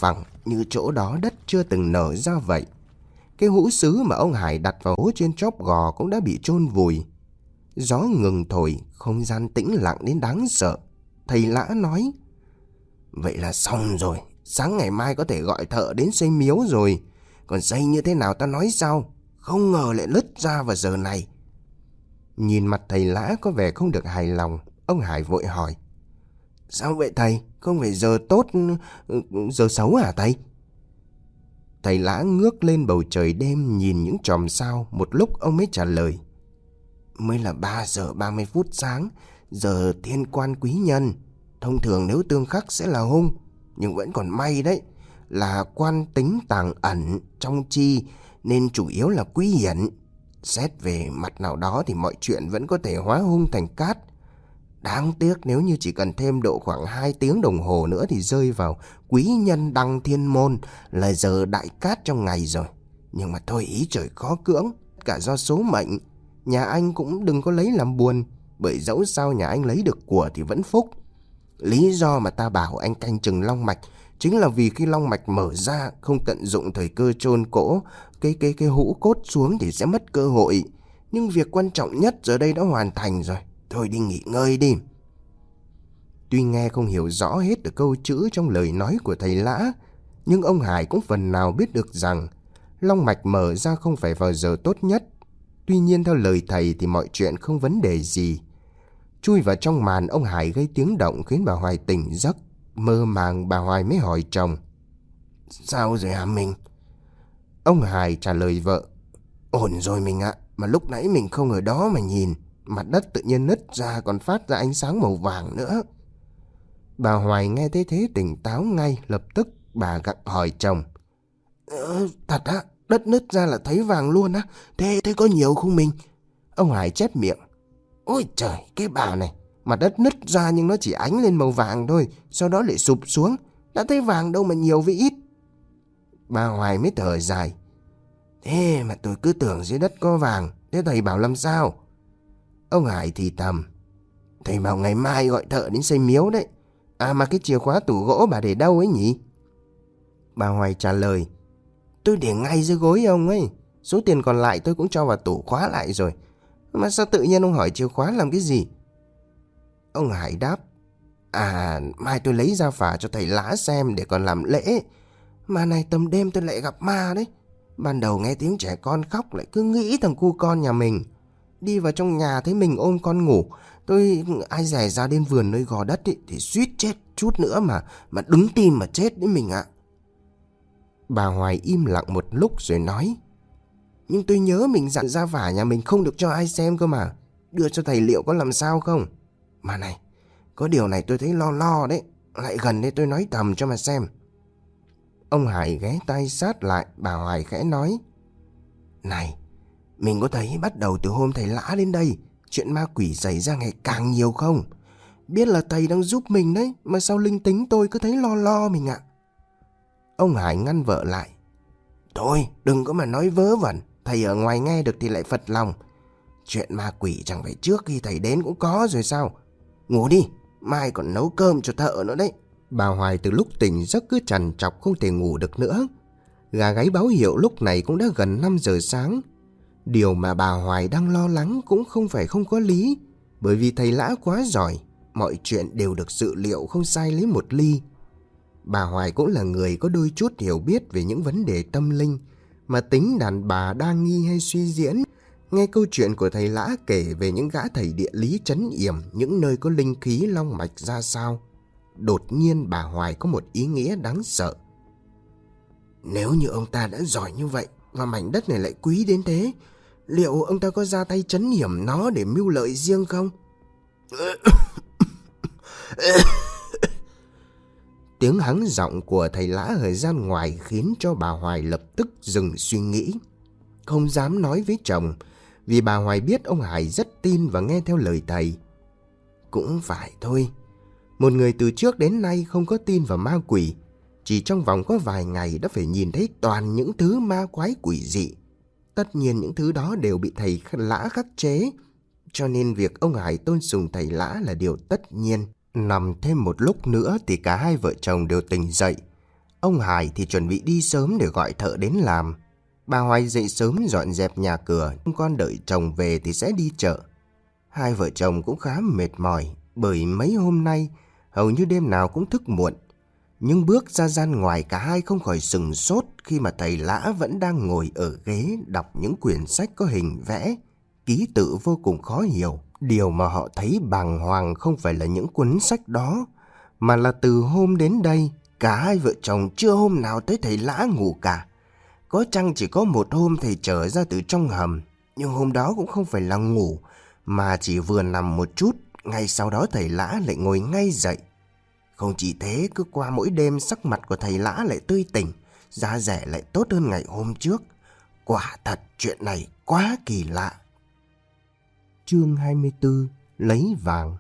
như chỗ đó đất chưa từng nở ra vậy. Cái hũ sứ mà ông Hải đặt vào hố trên chóp gò cũng đã bị chôn vùi. Gió ngừng thổi, không gian tĩnh lặng đến đáng sợ. Thầy Lã nói: vậy là xong rồi, sáng ngày mai có thể gọi thợ đến xây miếu rồi. Còn xây như thế nào ta nói sau, không ngờ lại nứt ra vào giờ này. Nhìn mặt thầy Lã có vẻ không được hài lòng, ông Hải vội hỏi: sao vậy thầy, không phải giờ tốt, giờ xấu hả thầy? Thầy Lã ngước lên bầu trời đêm nhìn những chòm sao, một lúc ông mới trả lời: mới là 3 giờ 30 phút sáng, giờ thiên quan quý nhân. Thông thường nếu tương khắc sẽ là hung, nhưng vẫn còn may đấy, là quan tính tàng ẩn trong chi, nên chủ yếu là quý hiển. Xét về mặt nào đó thì mọi chuyện vẫn có thể hóa hung thành cát. Đáng tiếc nếu như chỉ cần thêm độ khoảng 2 tiếng đồng hồ nữa thì rơi vào quý nhân đăng thiên môn, là giờ đại cát trong ngày rồi. Nhưng mà thôi, ý trời khó cưỡng, cả do số mệnh. Nhà anh cũng đừng có lấy làm buồn, bởi dẫu sao nhà anh lấy được của thì vẫn phúc. Lý do mà ta bảo anh canh chừng long mạch chính là vì khi long mạch mở ra, không tận dụng thời cơ chôn cỗ cái hũ cốt xuống thì sẽ mất cơ hội. Nhưng việc quan trọng nhất giờ đây đã hoàn thành rồi. Thôi đi nghỉ ngơi đi. Tuy nghe không hiểu rõ hết được câu chữ trong lời nói của thầy Lã, nhưng ông Hải cũng phần nào biết được rằng long mạch mở ra không phải vào giờ tốt nhất. Tuy nhiên theo lời thầy thì mọi chuyện không vấn đề gì. Chui vào trong màn, ông Hải gây tiếng động khiến bà Hoài tỉnh giấc. Mơ màng bà Hoài mới hỏi chồng: sao rồi hả mình? Ông Hải trả lời vợ: ổn rồi mình ạ, mà lúc nãy mình không ở đó mà nhìn, mặt đất tự nhiên nứt ra còn phát ra ánh sáng màu vàng nữa. Bà Hoài nghe thấy thế tỉnh táo ngay, lập tức bà gặng hỏi chồng: thật á, đất nứt ra là thấy vàng luôn á, thế có nhiều không mình? Ông Hải chép miệng: ôi trời, cái bà này, mặt đất nứt ra nhưng nó chỉ ánh lên màu vàng thôi, sau đó lại sụp xuống, đã thấy vàng đâu mà nhiều với ít. Bà Hoài mới thở dài: thế mà tôi cứ tưởng dưới đất có vàng, thế thầy bảo làm sao? Ông Hải thì thầm: thầy bảo ngày mai gọi thợ đến xây miếu đấy. À mà cái chìa khóa tủ gỗ bà để đâu ấy nhỉ? Bà Hoài trả lời: tôi để ngay dưới gối ông ấy, số tiền còn lại tôi cũng cho vào tủ khóa lại rồi. Mà sao tự nhiên ông hỏi chìa khóa làm cái gì? Ông Hải đáp: à, mai tôi lấy ra phả cho thầy Lã xem để còn làm lễ. Mà này, tầm đêm tôi lại gặp ma đấy. Ban đầu nghe tiếng trẻ con khóc lại cứ nghĩ thằng cu con nhà mình. Đi vào trong nhà thấy mình ôm con ngủ, tôi ai dè ra đến vườn nơi gò đất ấy, thì suýt chết chút nữa mà đứng tim mà chết đấy mình ạ. Bà Hoài im lặng một lúc rồi nói: nhưng tôi nhớ mình dặn ra phả nhà mình không được cho ai xem cơ mà. Đưa cho thầy liệu có làm sao không? Mà này, có điều này tôi thấy lo lo đấy. Lại gần đây tôi nói thầm cho mà xem. Ông Hải ghé tay sát lại, bà Hoài khẽ nói: này, mình có thấy bắt đầu từ hôm thầy Lã đến đây, chuyện ma quỷ xảy ra ngày càng nhiều không? Biết là thầy đang giúp mình đấy, mà sao linh tính tôi cứ thấy lo lo mình ạ? Ông Hải ngăn vợ lại: thôi, đừng có mà nói vớ vẩn, thầy ở ngoài nghe được thì lại phật lòng. Chuyện ma quỷ chẳng phải trước khi thầy đến cũng có rồi sao? Ngủ đi, mai còn nấu cơm cho thợ nữa đấy. Bà Hoài từ lúc tỉnh giấc cứ trằn trọc không thể ngủ được nữa. Gà gáy báo hiệu lúc này cũng đã gần 5 giờ sáng. Điều mà bà Hoài đang lo lắng cũng không phải không có lý, bởi vì thầy Lã quá giỏi, mọi chuyện đều được dự liệu không sai lấy một ly. Bà Hoài cũng là người có đôi chút hiểu biết về những vấn đề tâm linh, mà tính đàn bà đa nghi hay suy diễn. Nghe câu chuyện của thầy Lã kể về những gã thầy địa lý trấn yểm những nơi có linh khí long mạch ra sao, đột nhiên bà Hoài có một ý nghĩa đáng sợ. Nếu như ông ta đã giỏi như vậy và mảnh đất này lại quý đến thế, liệu ông ta có ra tay trấn yểm nó để mưu lợi riêng không? Tiếng hắng giọng của thầy Lã ở gian ngoài khiến cho bà Hoài lập tức dừng suy nghĩ. Không dám nói với chồng, vì bà Hoài biết ông Hải rất tin và nghe theo lời thầy. Cũng phải thôi, một người từ trước đến nay không có tin vào ma quỷ, chỉ trong vòng có vài ngày đã phải nhìn thấy toàn những thứ ma quái quỷ dị. Tất nhiên những thứ đó đều bị thầy Lã khắc chế, cho nên việc ông Hải tôn sùng thầy Lã là điều tất nhiên. Nằm thêm một lúc nữa thì cả hai vợ chồng đều tỉnh dậy. Ông Hải thì chuẩn bị đi sớm để gọi thợ đến làm. Bà Hoài dậy sớm dọn dẹp nhà cửa, con đợi chồng về thì sẽ đi chợ. Hai vợ chồng cũng khá mệt mỏi bởi mấy hôm nay hầu như đêm nào cũng thức muộn. Nhưng bước ra gian ngoài cả hai không khỏi sửng sốt khi mà thầy Lã vẫn đang ngồi ở ghế đọc những quyển sách có hình vẽ, ký tự vô cùng khó hiểu. Điều mà họ thấy bàng hoàng không phải là những cuốn sách đó, mà là từ hôm đến đây, cả hai vợ chồng chưa hôm nào thấy thầy Lã ngủ cả. Có chăng chỉ có một hôm thầy trở ra từ trong hầm, nhưng hôm đó cũng không phải là ngủ, mà chỉ vừa nằm một chút, ngay sau đó thầy Lã lại ngồi ngay dậy. Không chỉ thế, cứ qua mỗi đêm sắc mặt của thầy Lã lại tươi tỉnh, da dẻ lại tốt hơn ngày hôm trước. Quả thật chuyện này quá kỳ lạ. Chương 24: Lấy vàng.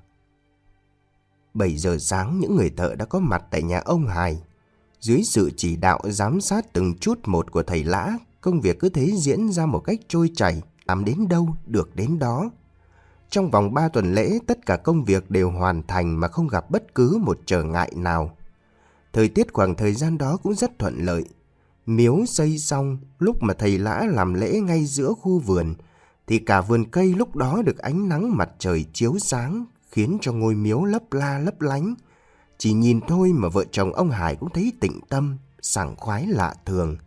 7 giờ sáng những người thợ đã có mặt tại nhà ông Hải. Dưới sự chỉ đạo giám sát từng chút một của thầy Lã, công việc cứ thế diễn ra một cách trôi chảy, làm đến đâu được đến đó. Trong vòng 3 tuần lễ, tất cả công việc đều hoàn thành mà không gặp bất cứ một trở ngại nào. Thời tiết khoảng thời gian đó cũng rất thuận lợi. Miếu xây xong, lúc mà thầy Lã làm lễ ngay giữa khu vườn, thì cả vườn cây lúc đó được ánh nắng mặt trời chiếu sáng, khiến cho ngôi miếu lấp la lấp lánh. Chỉ nhìn thôi mà vợ chồng ông Hải cũng thấy tĩnh tâm, sảng khoái lạ thường.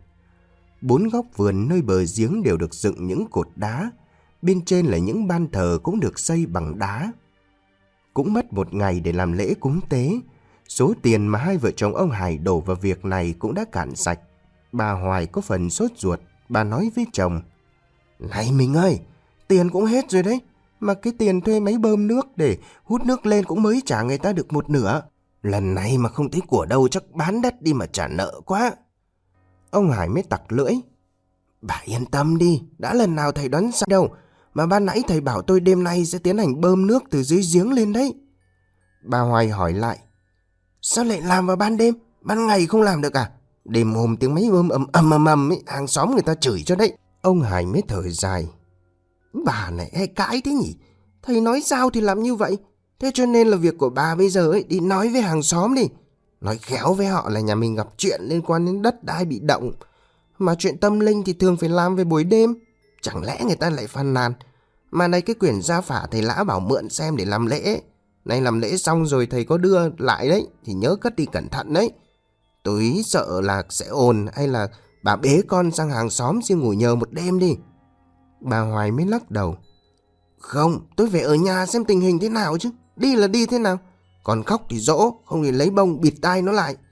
4 góc vườn nơi bờ giếng đều được dựng những cột đá, bên trên là những ban thờ cũng được xây bằng đá. Cũng mất một ngày để làm lễ cúng tế. Số tiền mà hai vợ chồng ông Hải đổ vào việc này cũng đã cạn sạch. Bà Hoài có phần sốt ruột, bà nói với chồng: "Này mình ơi, tiền cũng hết rồi đấy, mà cái tiền thuê máy bơm nước để hút nước lên cũng mới trả người ta được một nửa. Lần này mà không thấy của đâu chắc bán đất đi mà trả nợ quá." Ông Hải mới tặc lưỡi: "Bà yên tâm đi, đã lần nào thầy đoán sai đâu, mà ban nãy thầy bảo tôi đêm nay sẽ tiến hành bơm nước từ dưới giếng lên đấy." Bà Hoài hỏi lại: "Sao lại làm vào ban đêm, ban ngày không làm được à? Đêm hôm tiếng máy bơm ầm ấy, hàng xóm người ta chửi cho đấy." Ông Hải mới thở dài: "Bà này hay cãi thế nhỉ? Thầy nói sao thì làm như vậy. Thế cho nên là việc của bà bây giờ ấy, đi nói với hàng xóm đi. Nói khéo với họ là nhà mình gặp chuyện liên quan đến đất đai bị động. Mà chuyện tâm linh thì thường phải làm về buổi đêm. Chẳng lẽ người ta lại phàn nàn. Mà này, cái quyển gia phả thầy Lã bảo mượn xem để làm lễ. Này làm lễ xong rồi thầy có đưa lại đấy, thì nhớ cất đi cẩn thận đấy. Tôi sợ là sẽ ồn, hay là bà bế con sang hàng xóm xin ngủ nhờ một đêm đi." Bà Hoài mới lắc đầu: "Không, tôi phải ở nhà xem tình hình thế nào chứ. Đi là đi thế nào. Còn khóc thì dỗ, không thì lấy bông bịt tai nó lại."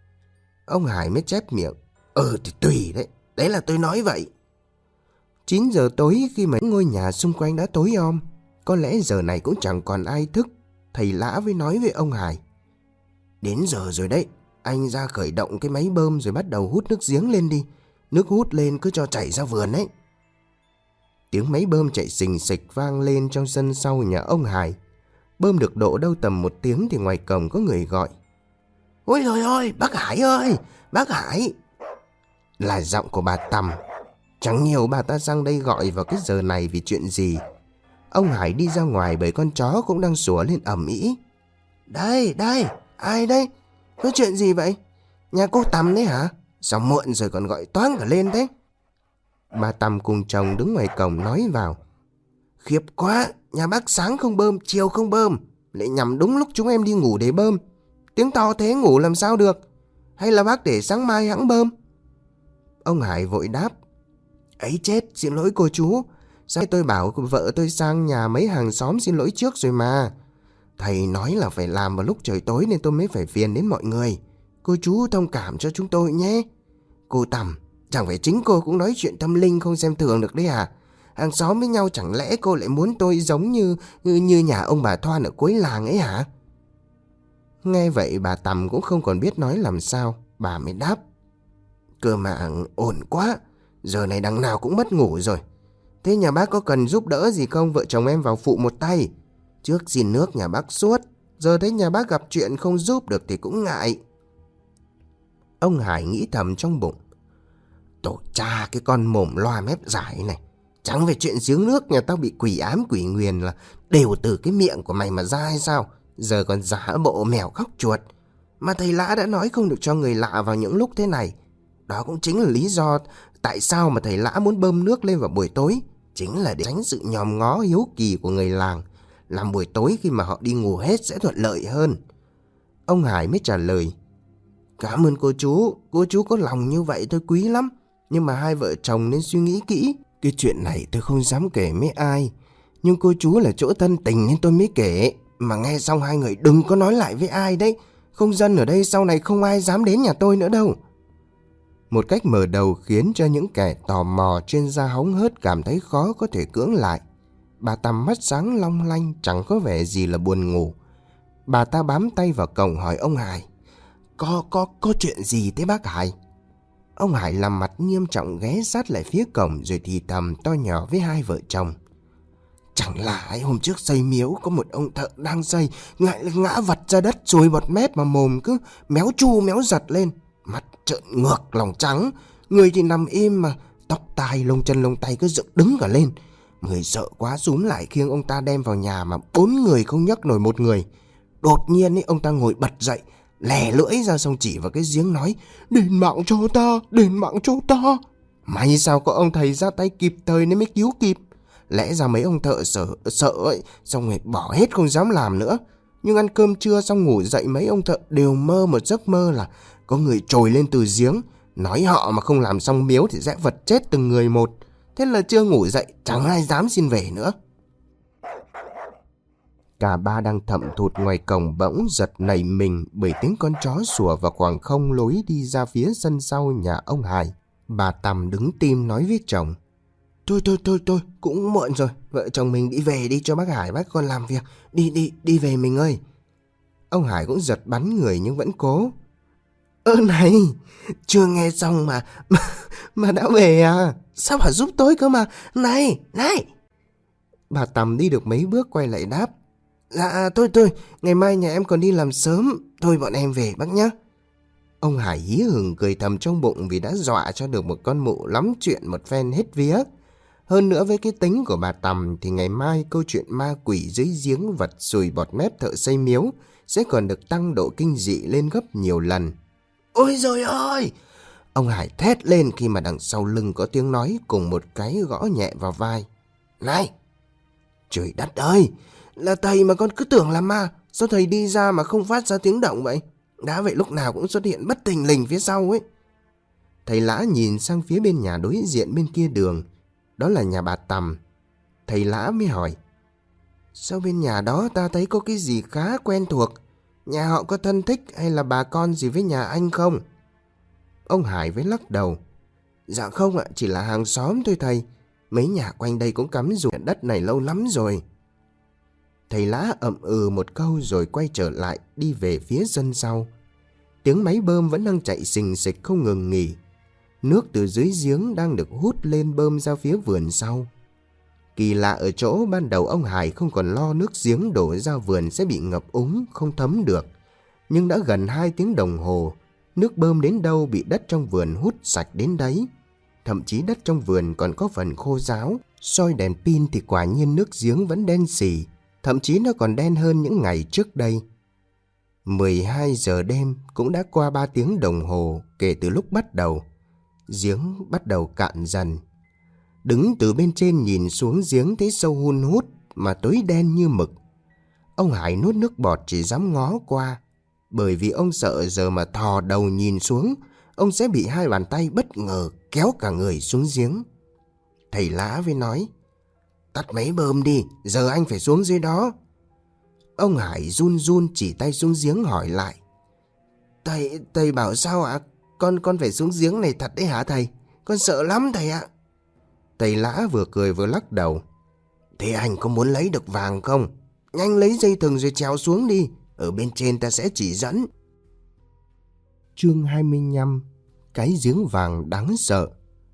Ông Hải mới chép miệng: Thì tùy đấy. Đấy là tôi nói vậy." 9 giờ tối, khi mà ngôi nhà xung quanh đã tối om, có lẽ giờ này cũng chẳng còn ai thức, thầy Lã mới nói với ông Hải: "Đến giờ rồi đấy, anh ra khởi động cái máy bơm rồi bắt đầu hút nước giếng lên đi. Nước hút lên cứ cho chảy ra vườn ấy." Tiếng máy bơm chạy xình xịch vang lên trong sân sau nhà ông Hải. Bơm được độ đâu tầm 1 tiếng thì ngoài cổng có người gọi: "Ôi trời ơi, bác Hải ơi, bác Hải!" Là giọng của bà Tầm. Chẳng nhiều bà ta sang đây gọi vào cái giờ này vì chuyện gì. Ông Hải đi ra ngoài bởi con chó cũng đang sủa lên ầm ĩ. Đây, ai đây? Có chuyện gì vậy? Nhà cô Tầm đấy hả? Sao muộn rồi còn gọi toáng cả lên thế?" Bà Tầm cùng chồng đứng ngoài cổng nói vào: "Khiếp quá, nhà bác sáng không bơm, chiều không bơm, lại nhằm đúng lúc chúng em đi ngủ để bơm. Tiếng to thế ngủ làm sao được? Hay là bác để sáng mai hẵng bơm?" Ông Hải vội đáp: "Ấy chết, xin lỗi cô chú. Sao tôi bảo vợ tôi sang nhà mấy hàng xóm xin lỗi trước rồi mà. Thầy nói là phải làm vào lúc trời tối nên tôi mới phải phiền đến mọi người. Cô chú thông cảm cho chúng tôi nhé. Cô Tầm, chẳng phải chính cô cũng nói chuyện tâm linh không xem thường được đấy à? Hàng xóm với nhau chẳng lẽ cô lại muốn tôi giống như nhà ông bà Thoan ở cuối làng ấy hả?" Nghe vậy bà Tầm cũng không còn biết nói làm sao. Bà mới đáp: "Cơ mà ổn quá, giờ này đằng nào cũng mất ngủ rồi. Thế nhà bác có cần giúp đỡ gì không? Vợ chồng em vào phụ một tay. Trước xin nước nhà bác suốt, giờ thấy nhà bác gặp chuyện không giúp được thì cũng ngại." Ông Hải nghĩ thầm trong bụng: "Tổ cha cái con mồm loa mép dài này, chẳng về chuyện giếng nước nhà tao bị quỷ ám quỷ nguyền là đều từ cái miệng của mày mà ra hay sao? Giờ còn giả bộ mèo khóc chuột. Mà thầy Lã đã nói không được cho người lạ vào những lúc thế này. Đó cũng chính là lý do tại sao mà thầy Lã muốn bơm nước lên vào buổi tối. Chính là để tránh sự nhòm ngó hiếu kỳ của người làng. Làm buổi tối khi mà họ đi ngủ hết sẽ thuận lợi hơn. Ông Hải mới trả lời. Cảm ơn cô chú có lòng như vậy tôi quý lắm. Nhưng mà hai vợ chồng nên suy nghĩ kỹ. Cái chuyện này tôi không dám kể với ai. Nhưng cô chú là chỗ thân tình nên tôi mới kể. Mà nghe xong hai người đừng có nói lại với ai đấy. Không dân ở đây sau này không ai dám đến nhà tôi nữa đâu. Một cách mở đầu khiến cho những kẻ tò mò trên da hóng hớt cảm thấy khó có thể cưỡng lại. Bà Tằm mắt sáng long lanh, chẳng có vẻ gì là buồn ngủ. Bà ta bám tay vào cổng hỏi ông Hải. Có chuyện gì thế bác Hải? Ông Hải làm mặt nghiêm trọng ghé sát lại phía cổng rồi thì thầm to nhỏ với hai vợ chồng. Chẳng là hôm trước xây miếu có một ông thợ đang xây, ngã vật ra đất rồi bọt mép mà mồm cứ méo chu méo giật lên. Mặt trợn ngược lòng trắng, người thì nằm im mà tóc tai lông chân lông tay cứ dựng đứng cả lên. Người sợ quá xúm lại khiêng ông ta đem vào nhà mà 4 người không nhấc nổi một người. Đột nhiên ấy, ông ta ngồi bật dậy, lè lưỡi ra xong chỉ vào cái giếng nói: "Đền mạng cho ta, đền mạng cho ta." May sao có ông thầy ra tay kịp thời nên mới cứu kịp. Lẽ ra mấy ông thợ sợ ấy, xong rồi bỏ hết không dám làm nữa. Nhưng ăn cơm trưa xong ngủ dậy mấy ông thợ đều mơ một giấc mơ là có người trồi lên từ giếng, nói họ mà không làm xong miếu thì sẽ vật chết từng người một. Thế là chưa ngủ dậy chẳng ai dám xin về nữa. Cả ba đang thậm thụt ngoài cổng bỗng giật nảy mình bởi tiếng con chó sủa vào khoảng không lối đi ra phía sân sau nhà ông Hải. Bà Tằm đứng tim nói với chồng: Thôi, cũng muộn rồi, vợ chồng mình đi về đi cho bác Hải bác còn làm việc. Đi về mình ơi. Ông Hải cũng giật bắn người nhưng vẫn cố. Này, chưa nghe xong mà đã về à? Sao phải giúp tôi cơ mà? Này. Bà Tằm đi được mấy bước quay lại đáp: Dạ, tôi, ngày mai nhà em còn đi làm sớm. Thôi bọn em về bác nhé. Ông Hải hí hửng cười thầm trong bụng vì đã dọa cho được một con mụ lắm chuyện một phen hết vía. Hơn nữa với cái tính của bà Tằm thì ngày mai câu chuyện ma quỷ dưới giếng vật sùi bọt mép thợ xây miếu sẽ còn được tăng độ kinh dị lên gấp nhiều lần. Ôi giời ơi! Ông Hải thét lên khi mà đằng sau lưng có tiếng nói cùng một cái gõ nhẹ vào vai. Này! Trời đất ơi! Là thầy mà con cứ tưởng là ma. Sao thầy đi ra mà không phát ra tiếng động vậy? Đã vậy lúc nào cũng xuất hiện bất thình lình phía sau ấy. Thầy Lã nhìn sang phía bên nhà đối diện bên kia đường. Đó là nhà bà Tằm. Thầy Lã mới hỏi: Sao bên nhà đó ta thấy có cái gì khá quen thuộc? Nhà họ có thân thích hay là bà con gì với nhà anh không? Ông Hải với lắc đầu: Dạ không ạ, chỉ là hàng xóm thôi thầy. Mấy nhà quanh đây cũng cắm rủi đất này lâu lắm rồi. Thầy Lã ậm ừ một câu rồi quay trở lại đi về phía sân sau. Tiếng máy bơm vẫn đang chạy xình xịch không ngừng nghỉ. Nước từ dưới giếng đang được hút lên bơm ra phía vườn sau. Kỳ lạ ở chỗ ban đầu ông Hải không còn lo nước giếng đổ ra vườn sẽ bị ngập úng không thấm được. Nhưng đã gần 2 tiếng đồng hồ, nước bơm đến đâu bị đất trong vườn hút sạch đến đấy. Thậm chí đất trong vườn còn có phần khô ráo. Soi đèn pin thì quả nhiên nước giếng vẫn đen xì. Thậm chí nó còn đen hơn những ngày trước đây. 12 giờ đêm cũng đã qua 3 tiếng đồng hồ kể từ lúc bắt đầu. Giếng bắt đầu cạn dần. Đứng từ bên trên nhìn xuống giếng thấy sâu hun hút mà tối đen như mực. Ông Hải nuốt nước bọt chỉ dám ngó qua, bởi vì ông sợ giờ mà thò đầu nhìn xuống, ông sẽ bị hai bàn tay bất ngờ kéo cả người xuống giếng. Thầy Lã mới nói: Tắt máy bơm đi, giờ anh phải xuống dưới đó. Ông Hải run run chỉ tay xuống giếng hỏi lại: Thầy bảo sao ạ? Con phải xuống giếng này thật đấy hả thầy? Con sợ lắm thầy ạ. Thầy Lã vừa cười vừa lắc đầu: Thế anh có muốn lấy được vàng không? Nhanh lấy dây thừng rồi trèo xuống đi. Ở bên trên ta sẽ chỉ dẫn. Chương 25: Cái giếng vàng đáng sợ.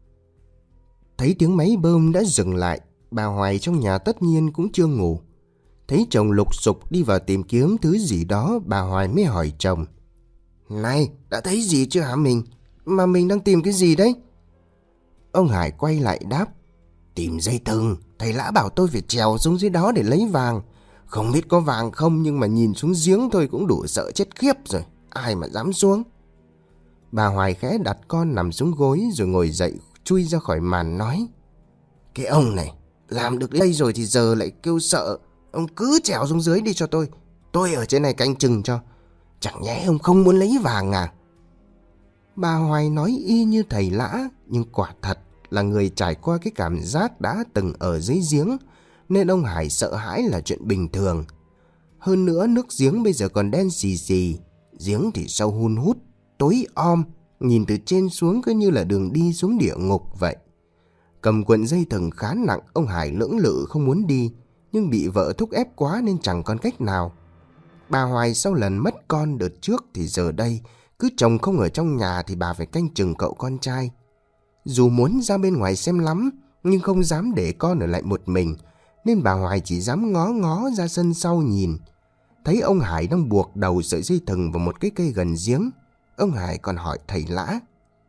Thấy tiếng máy bơm đã dừng lại, bà Hoài trong nhà tất nhiên cũng chưa ngủ. Thấy chồng lục sục đi vào tìm kiếm thứ gì đó, bà Hoài mới hỏi chồng: Này, đã thấy gì chưa hả mình? Mà mình đang tìm cái gì đấy? Ông Hải quay lại đáp: Tìm dây thừng. Thầy Lã bảo tôi phải trèo xuống dưới đó để lấy vàng. Không biết có vàng không nhưng mà nhìn xuống giếng thôi cũng đủ sợ chết khiếp rồi. ai mà dám xuống. Bà Hoài khẽ đặt con nằm xuống gối rồi ngồi dậy chui ra khỏi màn nói: Cái ông này, làm được đây rồi thì giờ lại kêu sợ. Ông cứ trèo xuống dưới đi cho tôi ở trên này canh chừng cho. Chẳng nhẽ ông không muốn lấy vàng à? Bà Hoài nói y như thầy Lã, nhưng quả thật là người trải qua cái cảm giác đã từng ở dưới giếng, nên ông Hải sợ hãi là chuyện bình thường. Hơn nữa nước giếng bây giờ còn đen xì xì, giếng thì sâu hun hút, tối om, nhìn từ trên xuống cứ như là đường đi xuống địa ngục vậy. Cầm cuộn dây thừng khá nặng, ông Hải lưỡng lự không muốn đi, nhưng bị vợ thúc ép quá nên chẳng còn cách nào. Bà Hoài sau lần mất con đợt trước thì giờ đây cứ chồng không ở trong nhà thì bà phải canh chừng cậu con trai. Dù muốn ra bên ngoài xem lắm, nhưng không dám để con ở lại một mình, nên bà Hoài chỉ dám ngó ngó ra sân sau nhìn. Thấy ông Hải đang buộc đầu sợi dây thừng vào một cái cây gần giếng, ông Hải còn hỏi thầy Lã: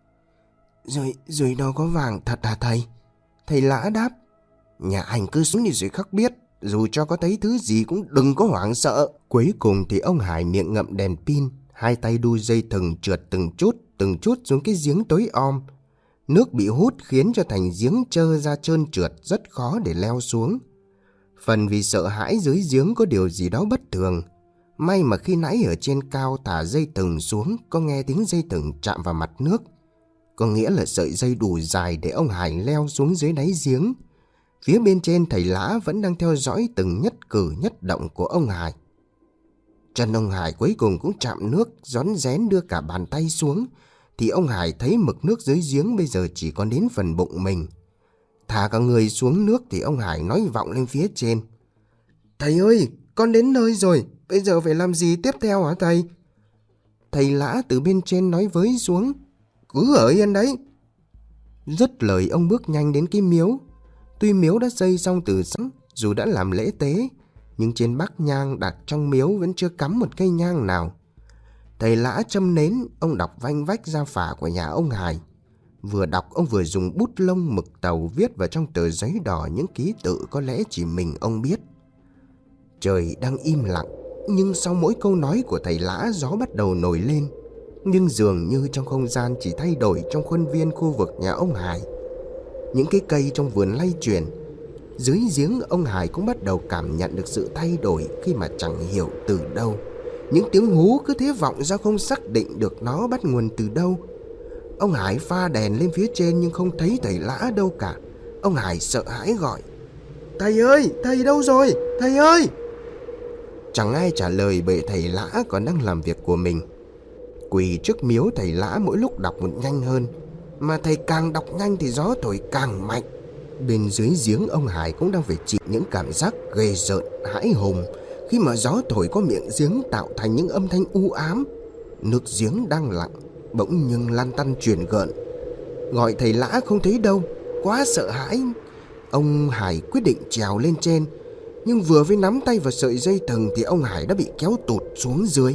Rồi đó có vàng thật hả thầy? Thầy Lã đáp: Nhà anh cứ xuống đi rồi khắc biết, dù cho có thấy thứ gì cũng đừng có hoảng sợ. Cuối cùng thì ông Hải miệng ngậm đèn pin, hai tay đu dây thừng trượt từng chút xuống cái giếng tối om. Nước bị hút khiến cho thành giếng trơ ra trơn trượt, rất khó để leo xuống. Phần vì sợ hãi dưới giếng có điều gì đó bất thường. May mà khi nãy ở trên cao thả dây thừng xuống, có nghe tiếng dây thừng chạm vào mặt nước. Có nghĩa là sợi dây đủ dài để ông Hải leo xuống dưới đáy giếng. Phía bên trên thầy Lã vẫn đang theo dõi từng nhất cử nhất động của ông Hải. Chân ông Hải cuối cùng cũng chạm nước, rón rén đưa cả bàn tay xuống, thì ông Hải thấy mực nước dưới giếng bây giờ chỉ còn đến phần bụng mình. Thả cả người xuống nước thì ông Hải nói vọng lên phía trên: Thầy ơi, con đến nơi rồi, bây giờ phải làm gì tiếp theo hả thầy? Thầy Lã từ bên trên nói với xuống: Cứ ở yên đấy. Dứt lời ông bước nhanh đến cái miếu. Tuy miếu đã xây xong từ sẵn, dù đã làm lễ tế, nhưng trên bát nhang đặt trong miếu vẫn chưa cắm một cây nhang nào. Thầy Lã châm nến, ông đọc vanh vách gia phả của nhà ông Hải. Vừa đọc ông vừa dùng bút lông mực tàu viết vào trong tờ giấy đỏ những ký tự có lẽ chỉ mình ông biết. Trời đang im lặng, nhưng sau mỗi câu nói của thầy Lã gió bắt đầu nổi lên. Nhưng dường như trong không gian chỉ thay đổi trong khuôn viên khu vực nhà ông Hải. Những cái cây trong vườn lay chuyển. Dưới giếng ông Hải cũng bắt đầu cảm nhận được sự thay đổi khi mà chẳng hiểu từ đâu. Những tiếng hú cứ thế vọng ra không xác định được nó bắt nguồn từ đâu. Ông Hải pha đèn lên phía trên nhưng không thấy thầy Lã đâu cả. Ông Hải sợ hãi gọi: Thầy ơi, thầy đâu rồi, thầy ơi! Chẳng ai trả lời bởi thầy Lã còn đang làm việc của mình. Quỳ trước miếu thầy Lã mỗi lúc đọc một nhanh hơn, mà thầy càng đọc nhanh thì gió thổi càng mạnh. Bên dưới giếng ông Hải cũng đang phải chịu những cảm giác ghê rợn, hãi hùng khi mà gió thổi qua miệng giếng tạo thành những âm thanh u ám. Nước giếng đang lặng, bỗng nhưng lăn tăn chuyển gợn. Gọi thầy Lã không thấy đâu, quá sợ hãi. Ông Hải quyết định trèo lên trên, nhưng vừa mới nắm tay vào sợi dây thừng thì ông Hải đã bị kéo tụt xuống dưới.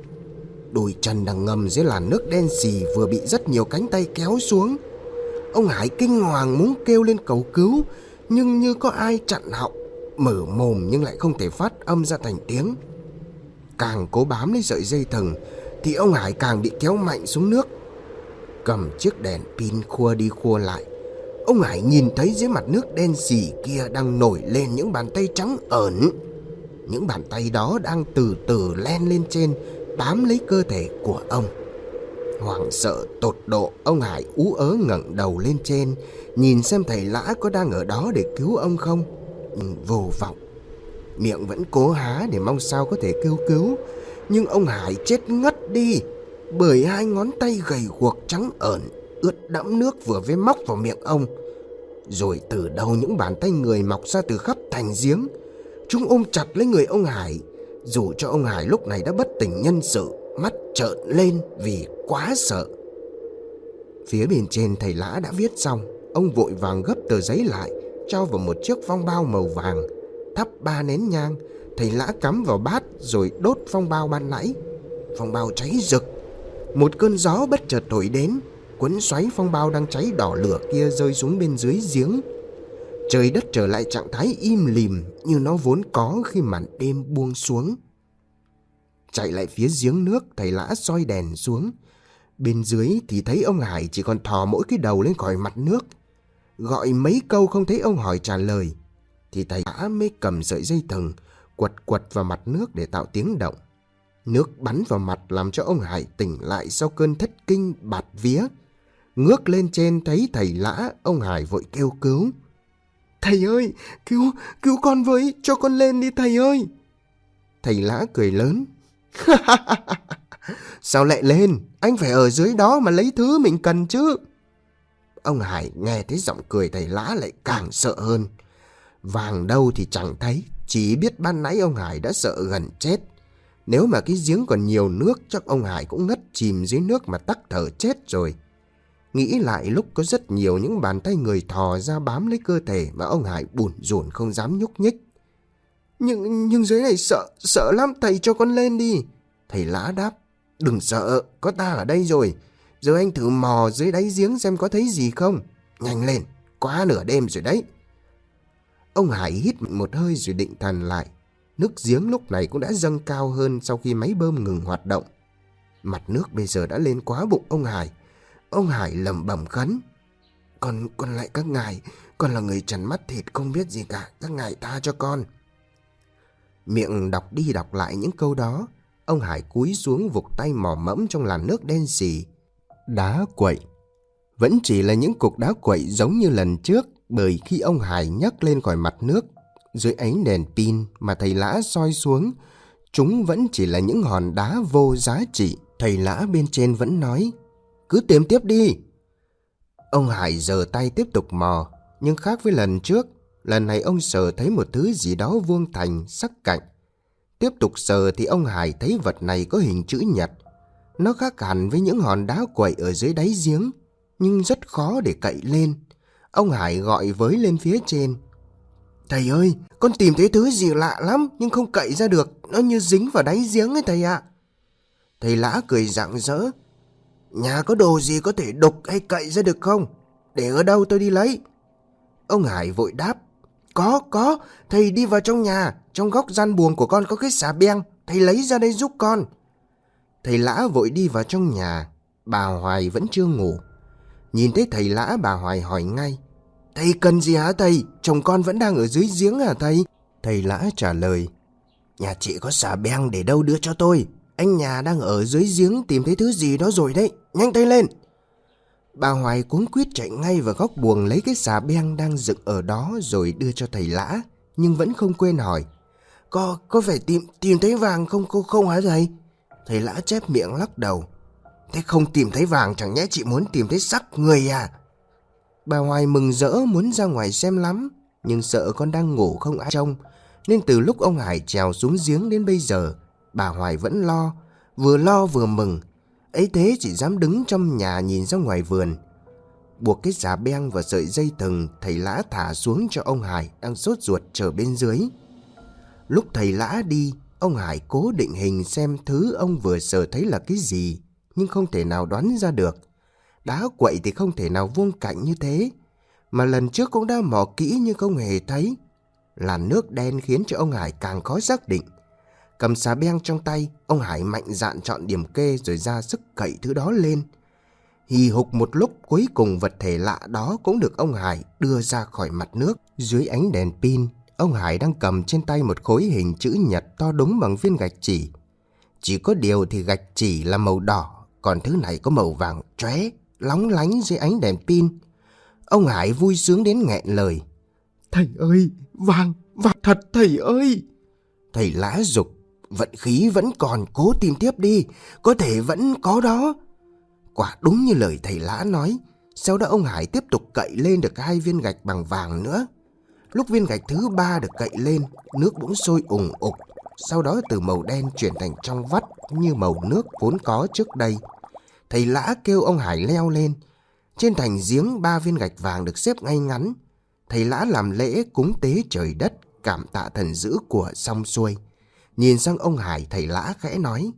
Đôi chân đang ngầm dưới làn nước đen xì vừa bị rất nhiều cánh tay kéo xuống. Ông Hải kinh hoàng muốn kêu lên cầu cứu, nhưng như có ai chặn họng, mở mồm nhưng lại không thể phát âm ra thành tiếng. Càng cố bám lấy sợi dây thừng thì ông Hải càng bị kéo mạnh xuống nước. Cầm chiếc đèn pin khua đi khua lại, ông Hải nhìn thấy dưới mặt nước đen xì kia đang nổi lên những bàn tay trắng ẩn. Những bàn tay đó đang từ từ len lên trên, bám lấy cơ thể của ông. Hoảng sợ tột độ, ông Hải ú ớ ngẩng đầu lên trên, nhìn xem thầy Lã có đang ở đó để cứu ông không. Nhưng vô vọng. Miệng vẫn cố há để mong sao có thể kêu cứu, nhưng ông Hải chết ngất đi, bởi hai ngón tay gầy guộc trắng ẩn, ướt đẫm nước vừa mới móc vào miệng ông. Rồi từ đâu những bàn tay người mọc ra từ khắp thành giếng. Chúng ôm chặt lấy người ông Hải, dù cho ông Hải lúc này đã bất tỉnh nhân sự, mắt trợn lên vì quá sợ. Phía bên trên thầy Lã đã viết xong, ông vội vàng gấp tờ giấy lại, cho vào một chiếc phong bao màu vàng, thắp 3 nén nhang. Thầy Lã cắm vào bát rồi đốt phong bao ban nãy. Phong bao cháy rực. Một cơn gió bất chợt thổi đến, cuốn xoáy phong bao đang cháy đỏ lửa kia rơi xuống bên dưới giếng. Trời đất trở lại trạng thái im lìm như nó vốn có khi màn đêm buông xuống. Chạy lại phía giếng nước, thầy Lã soi đèn xuống. Bên dưới thì thấy ông Hải chỉ còn thò mỗi cái đầu lên khỏi mặt nước. Gọi mấy câu không thấy ông Hải trả lời, thì thầy Lã mới cầm sợi dây thừng quật quật vào mặt nước để tạo tiếng động. Nước bắn vào mặt làm cho ông Hải tỉnh lại sau cơn thất kinh bạt vía. Ngước lên trên thấy thầy Lã, ông Hải vội kêu cứu. Thầy ơi, cứu con với, cho con lên đi thầy ơi. Thầy Lã cười lớn. Sao lại lên? Anh phải ở dưới đó mà lấy thứ mình cần chứ. Ông Hải nghe thấy giọng cười thầy Lã lại càng sợ hơn. Vàng đâu thì chẳng thấy, chỉ biết ban nãy ông Hải đã sợ gần chết. Nếu mà cái giếng còn nhiều nước, chắc ông Hải cũng ngất chìm dưới nước mà tắc thở chết rồi. Nghĩ lại lúc có rất nhiều những bàn tay người thò ra bám lấy cơ thể mà ông Hải bủn rủn không dám nhúc nhích. Nhưng dưới này sợ lắm, thầy cho con lên đi. Thầy Lã đáp. Đừng sợ, có ta ở đây rồi. Giờ anh thử mò dưới đáy giếng xem có thấy gì không. Nhanh lên, quá nửa đêm rồi đấy. Ông Hải hít một hơi rồi định thần lại. Nước giếng lúc này cũng đã dâng cao hơn sau khi máy bơm ngừng hoạt động. Mặt nước bây giờ đã lên quá bụng ông Hải. Ông Hải lẩm bẩm khấn. Con lại các ngài, con là người trần mắt thịt không biết gì cả, các ngài tha cho con. Miệng đọc đi đọc lại những câu đó, ông Hải cúi xuống vụt tay mò mẫm trong làn nước đen sì. Đá quậy. Vẫn chỉ là những cục đá quậy giống như lần trước, bởi khi ông Hải nhấc lên khỏi mặt nước, dưới ánh đèn pin mà thầy Lã soi xuống, chúng vẫn chỉ là những hòn đá vô giá trị. Thầy Lã bên trên vẫn nói, cứ tìm tiếp đi. Ông Hải giơ tay tiếp tục mò, nhưng khác với lần trước, lần này ông sờ thấy một thứ gì đó vuông thành, sắc cạnh. Tiếp tục sờ thì ông Hải thấy vật này có hình chữ nhật. Nó khác hẳn với những hòn đá quậy ở dưới đáy giếng, nhưng rất khó để cậy lên. Ông Hải gọi với lên phía trên. Thầy ơi, con tìm thấy thứ gì lạ lắm, nhưng không cậy ra được. Nó như dính vào đáy giếng ấy thầy ạ. Thầy Lã cười rạng rỡ. Nhà có đồ gì có thể đục hay cậy ra được không? Để ở đâu tôi đi lấy. Ông Hải vội đáp. Có, thầy đi vào trong nhà. Trong góc gian buồng của con có cái xà beng, thầy lấy ra đây giúp con. Thầy Lã vội đi vào trong nhà. Bà Hoài vẫn chưa ngủ. Nhìn thấy thầy Lã, bà Hoài hỏi ngay. Thầy cần gì hả thầy? Chồng con vẫn đang ở dưới giếng hả thầy? Thầy Lã trả lời. Nhà chị có xà beng, để đâu đưa cho tôi. Anh nhà đang ở dưới giếng tìm thấy thứ gì đó rồi đấy. Nhanh tay lên. Bà Hoài cuống quýt chạy ngay vào góc buồng lấy cái xà beng đang dựng ở đó rồi đưa cho thầy Lã, nhưng vẫn không quên hỏi. Có phải tìm thấy vàng không hả thầy? Thầy Lã chép miệng lắc đầu. Thế không tìm thấy vàng chẳng nhẽ chị muốn tìm thấy xác người à? Bà Hoài mừng rỡ muốn ra ngoài xem lắm, nhưng sợ con đang ngủ không ai trông, nên từ lúc ông Hải trèo xuống giếng đến bây giờ, bà Hoài vẫn lo vừa mừng. Ấy thế chỉ dám đứng trong nhà nhìn ra ngoài vườn. Buộc cái xà beng và sợi dây thừng, thầy Lã thả xuống cho ông Hải đang sốt ruột chờ bên dưới. Lúc thầy Lã đi, ông Hải cố định hình xem thứ ông vừa sờ thấy là cái gì, nhưng không thể nào đoán ra được. Đá quậy thì không thể nào vuông cạnh như thế, mà lần trước cũng đã mò kỹ nhưng không hề thấy. Làn nước đen khiến cho ông Hải càng khó xác định. Cầm xà beng trong tay, ông Hải mạnh dạn chọn điểm kê rồi ra sức cậy thứ đó lên. Hì hục một lúc, cuối cùng vật thể lạ đó cũng được ông Hải đưa ra khỏi mặt nước. Dưới ánh đèn pin, ông Hải đang cầm trên tay một khối hình chữ nhật to đúng bằng viên gạch chỉ. Chỉ có điều thì gạch chỉ là màu đỏ, còn thứ này có màu vàng chóe, lóng lánh dưới ánh đèn pin. Ông Hải vui sướng đến nghẹn lời. Thầy ơi, vàng thật thầy ơi! Thầy Lã giục. Vận khí vẫn còn, cố tìm tiếp đi, có thể vẫn có đó. Quả đúng như lời thầy Lã nói. Sau đó ông Hải tiếp tục cậy lên được 2 viên gạch bằng vàng nữa. Lúc viên gạch thứ 3 được cậy lên, nước bỗng sôi ùng ục. Sau đó từ màu đen chuyển thành trong vắt như màu nước vốn có trước đây. Thầy Lã kêu ông Hải leo lên. Trên thành giếng 3 viên gạch vàng được xếp ngay ngắn. Thầy Lã làm lễ cúng tế trời đất, cảm tạ thần dữ của xong xuôi. Nhìn sang ông Hải, thầy Lã khẽ nói.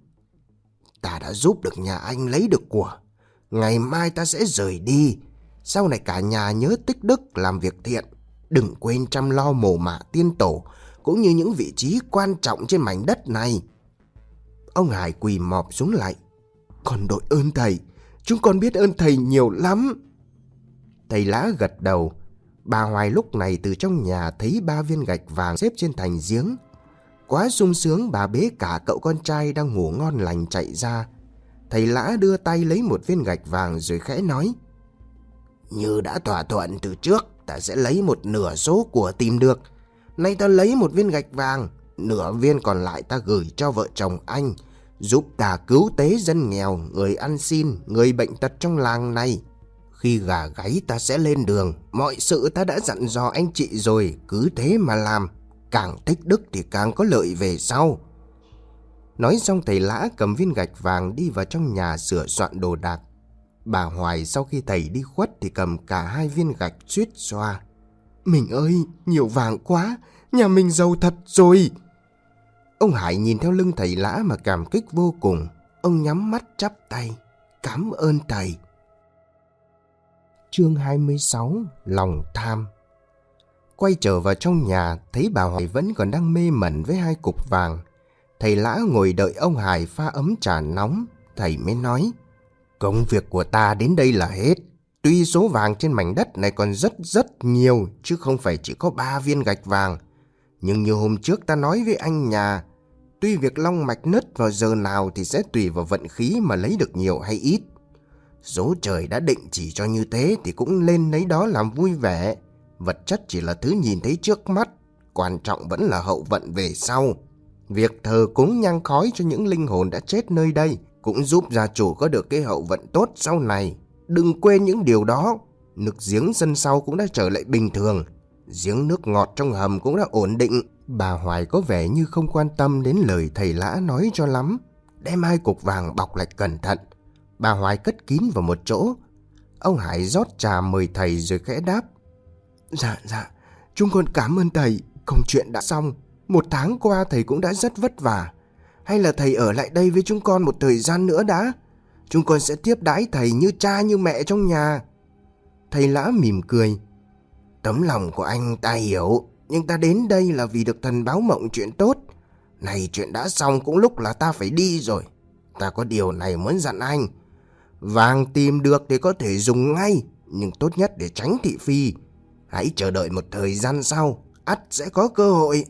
Ta đã giúp được nhà anh lấy được của. Ngày mai ta sẽ rời đi. Sau này cả nhà nhớ tích đức làm việc thiện. Đừng quên chăm lo mồ mả tiên tổ, cũng như những vị trí quan trọng trên mảnh đất này. Ông Hải quỳ mọp xuống lại. Con đội ơn thầy, chúng con biết ơn thầy nhiều lắm. Thầy Lã gật đầu. Bà Hoài lúc này từ trong nhà thấy 3 viên gạch vàng xếp trên thành giếng. Quá sung sướng, bà bế cả cậu con trai đang ngủ ngon lành chạy ra. Thầy Lã đưa tay lấy một viên gạch vàng rồi khẽ nói: Như đã thỏa thuận từ trước, ta sẽ lấy một nửa số của tìm được. Nay ta lấy một viên gạch vàng, nửa viên còn lại ta gửi cho vợ chồng anh, giúp ta cứu tế dân nghèo, người ăn xin, người bệnh tật trong làng này. Khi gà gáy ta sẽ lên đường, mọi sự ta đã dặn dò anh chị rồi, cứ thế mà làm. Càng tích đức thì càng có lợi về sau. Nói xong thầy Lã cầm viên gạch vàng đi vào trong nhà sửa soạn đồ đạc. Bà Hoài sau khi thầy đi khuất thì cầm cả 2 viên gạch suýt xoa. Mình ơi, nhiều vàng quá, nhà mình giàu thật rồi. Ông Hải nhìn theo lưng thầy Lã mà cảm kích vô cùng. Ông nhắm mắt chắp tay, cảm ơn thầy. Chương 26: Lòng tham. Quay trở vào trong nhà, thấy bà Hoài vẫn còn đang mê mẩn với 2 cục vàng. Thầy Lã ngồi đợi ông Hải pha ấm trà nóng. Thầy mới nói: Công việc của ta đến đây là hết. Tuy số vàng trên mảnh đất này còn rất nhiều, chứ không phải chỉ có 3 viên gạch vàng. Nhưng như hôm trước ta nói với anh nhà, tuy việc long mạch nứt vào giờ nào thì sẽ tùy vào vận khí mà lấy được nhiều hay ít. Số trời đã định chỉ cho như thế thì cũng lên lấy đó làm vui vẻ. Vật chất chỉ là thứ nhìn thấy trước mắt, quan trọng vẫn là hậu vận về sau. Việc thờ cúng nhang khói cho những linh hồn đã chết nơi đây cũng giúp gia chủ có được cái hậu vận tốt sau này. Đừng quên những điều đó. Nước giếng sân sau cũng đã trở lại bình thường. Giếng nước ngọt trong hầm cũng đã ổn định. Bà Hoài có vẻ như không quan tâm đến lời thầy Lã nói cho lắm. Đem 2 cục vàng bọc lại cẩn thận. Bà Hoài cất kín vào một chỗ. Ông Hải rót trà mời thầy rồi khẽ đáp: Dạ, chúng con cảm ơn thầy. Công chuyện đã xong. 1 tháng qua thầy cũng đã rất vất vả. Hay là thầy ở lại đây với chúng con một thời gian nữa đã. Chúng con sẽ tiếp đãi thầy như cha như mẹ trong nhà. Thầy Lã mỉm cười: Tấm lòng của anh ta hiểu, nhưng ta đến đây là vì được thần báo mộng chuyện tốt. Này chuyện đã xong cũng lúc là ta phải đi rồi. Ta có điều này muốn dặn anh. Vàng tìm được thì có thể dùng ngay, nhưng tốt nhất để tránh thị phi. Hãy chờ đợi một thời gian sau, ắt sẽ có cơ hội.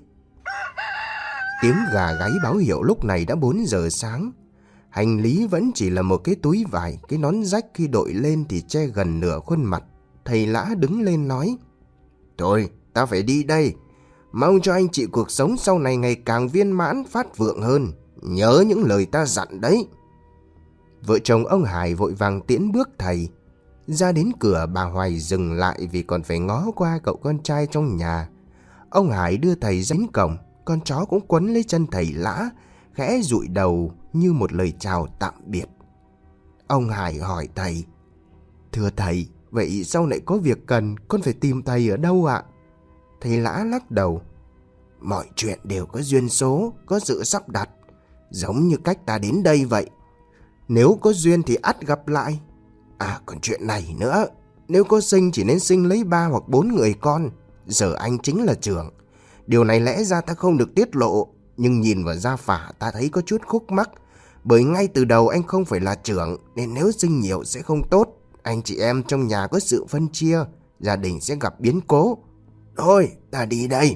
Tiếng gà gáy báo hiệu lúc này đã 4 giờ sáng. Hành lý vẫn chỉ là một cái túi vải. Cái nón rách khi đội lên thì che gần nửa khuôn mặt. Thầy Lã đứng lên nói: Thôi, ta phải đi đây. Mong cho anh chị cuộc sống sau này ngày càng viên mãn phát vượng hơn. Nhớ những lời ta dặn đấy. Vợ chồng ông Hải vội vàng tiễn bước thầy. Ra đến cửa, bà Hoài dừng lại vì còn phải ngó qua cậu con trai trong nhà. Ông Hải đưa thầy đến cổng. Con chó cũng quấn lấy chân thầy Lã, khẽ dụi đầu như một lời chào tạm biệt. Ông Hải hỏi thầy: Thưa thầy, vậy sau này có việc cần con phải tìm thầy ở đâu ạ? Thầy Lã lắc đầu: Mọi chuyện đều có duyên số, có sự sắp đặt. Giống như cách ta đến đây vậy. Nếu có duyên thì ắt gặp lại. À còn chuyện này nữa, nếu có sinh chỉ nên sinh lấy 3 hoặc 4 người con. Giờ anh chính là trưởng. Điều này lẽ ra ta không được tiết lộ, nhưng nhìn vào gia phả ta thấy có chút khúc mắc. Bởi ngay từ đầu anh không phải là trưởng, nên nếu sinh nhiều sẽ không tốt. Anh chị em trong nhà có sự phân chia, gia đình sẽ gặp biến cố. Thôi, ta đi đây.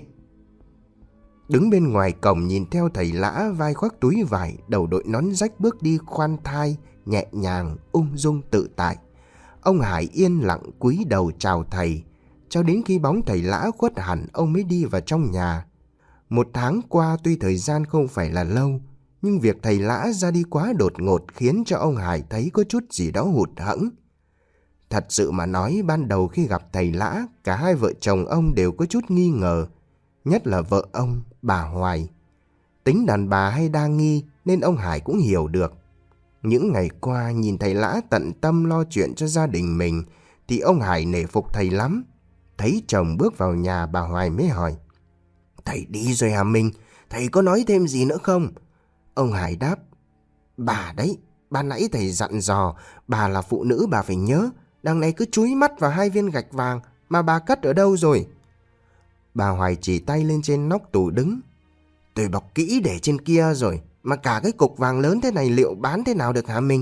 Đứng bên ngoài cổng nhìn theo thầy Lã vai khoác túi vải, đầu đội nón rách bước đi khoan thai, nhẹ nhàng, ung dung tự tại. Ông Hải yên lặng cúi đầu chào thầy. Cho đến khi bóng thầy Lã khuất hẳn, ông mới đi vào trong nhà. 1 tháng qua tuy thời gian không phải là lâu, nhưng việc thầy Lã ra đi quá đột ngột khiến cho ông Hải thấy có chút gì đó hụt hẫng. Thật sự mà nói, ban đầu khi gặp thầy Lã, cả 2 vợ chồng ông đều có chút nghi ngờ. Nhất là vợ ông, bà Hoài. Tính đàn bà hay đa nghi nên ông Hải cũng hiểu được. Những ngày qua nhìn thầy Lã tận tâm lo chuyện cho gia đình mình thì ông Hải nể phục thầy lắm. Thấy chồng bước vào nhà, bà Hoài mới hỏi: Thầy đi rồi hả mình? Thầy có nói thêm gì nữa không? Ông Hải đáp: Bà đấy, ban nãy thầy dặn dò, bà là phụ nữ bà phải nhớ. Đằng này cứ chúi mắt vào 2 viên gạch vàng mà bà cất ở đâu rồi? Bà Hoài chỉ tay lên trên nóc tủ đứng: Tôi bọc kỹ để trên kia rồi. Mà cả cái cục vàng lớn thế này liệu bán thế nào được hả mình?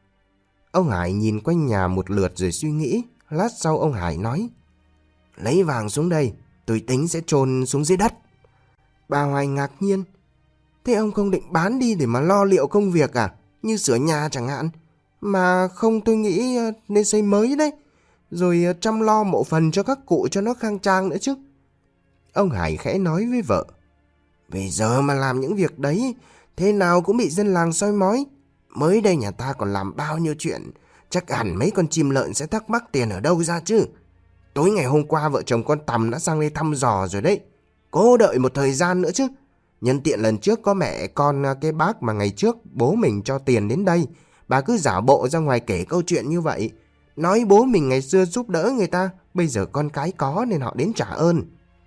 Ông Hải nhìn quanh nhà một lượt rồi suy nghĩ. Lát sau ông Hải nói: Lấy vàng xuống đây, tôi tính sẽ chôn xuống dưới đất. Bà Hoài ngạc nhiên: Thế ông không định bán đi để mà lo liệu công việc à? Như sửa nhà chẳng hạn. Mà không, tôi nghĩ nên xây mới đấy. Rồi chăm lo mộ phần cho các cụ cho nó khang trang nữa chứ. Ông Hải khẽ nói với vợ: Bây giờ mà làm những việc đấy, thế nào cũng bị dân làng soi mói. Mới đây nhà ta còn làm bao nhiêu chuyện, chắc hẳn mấy con chim lợn sẽ thắc mắc tiền ở đâu ra chứ. Tối ngày hôm qua vợ chồng con Tầm đã sang đây thăm dò rồi đấy. Cố đợi một thời gian nữa chứ. Nhân tiện lần trước có mẹ con cái bác mà ngày trước bố mình cho tiền đến đây, bà cứ giả bộ ra ngoài kể câu chuyện như vậy. Nói bố mình ngày xưa giúp đỡ người ta, bây giờ con cái có nên họ đến trả ơn.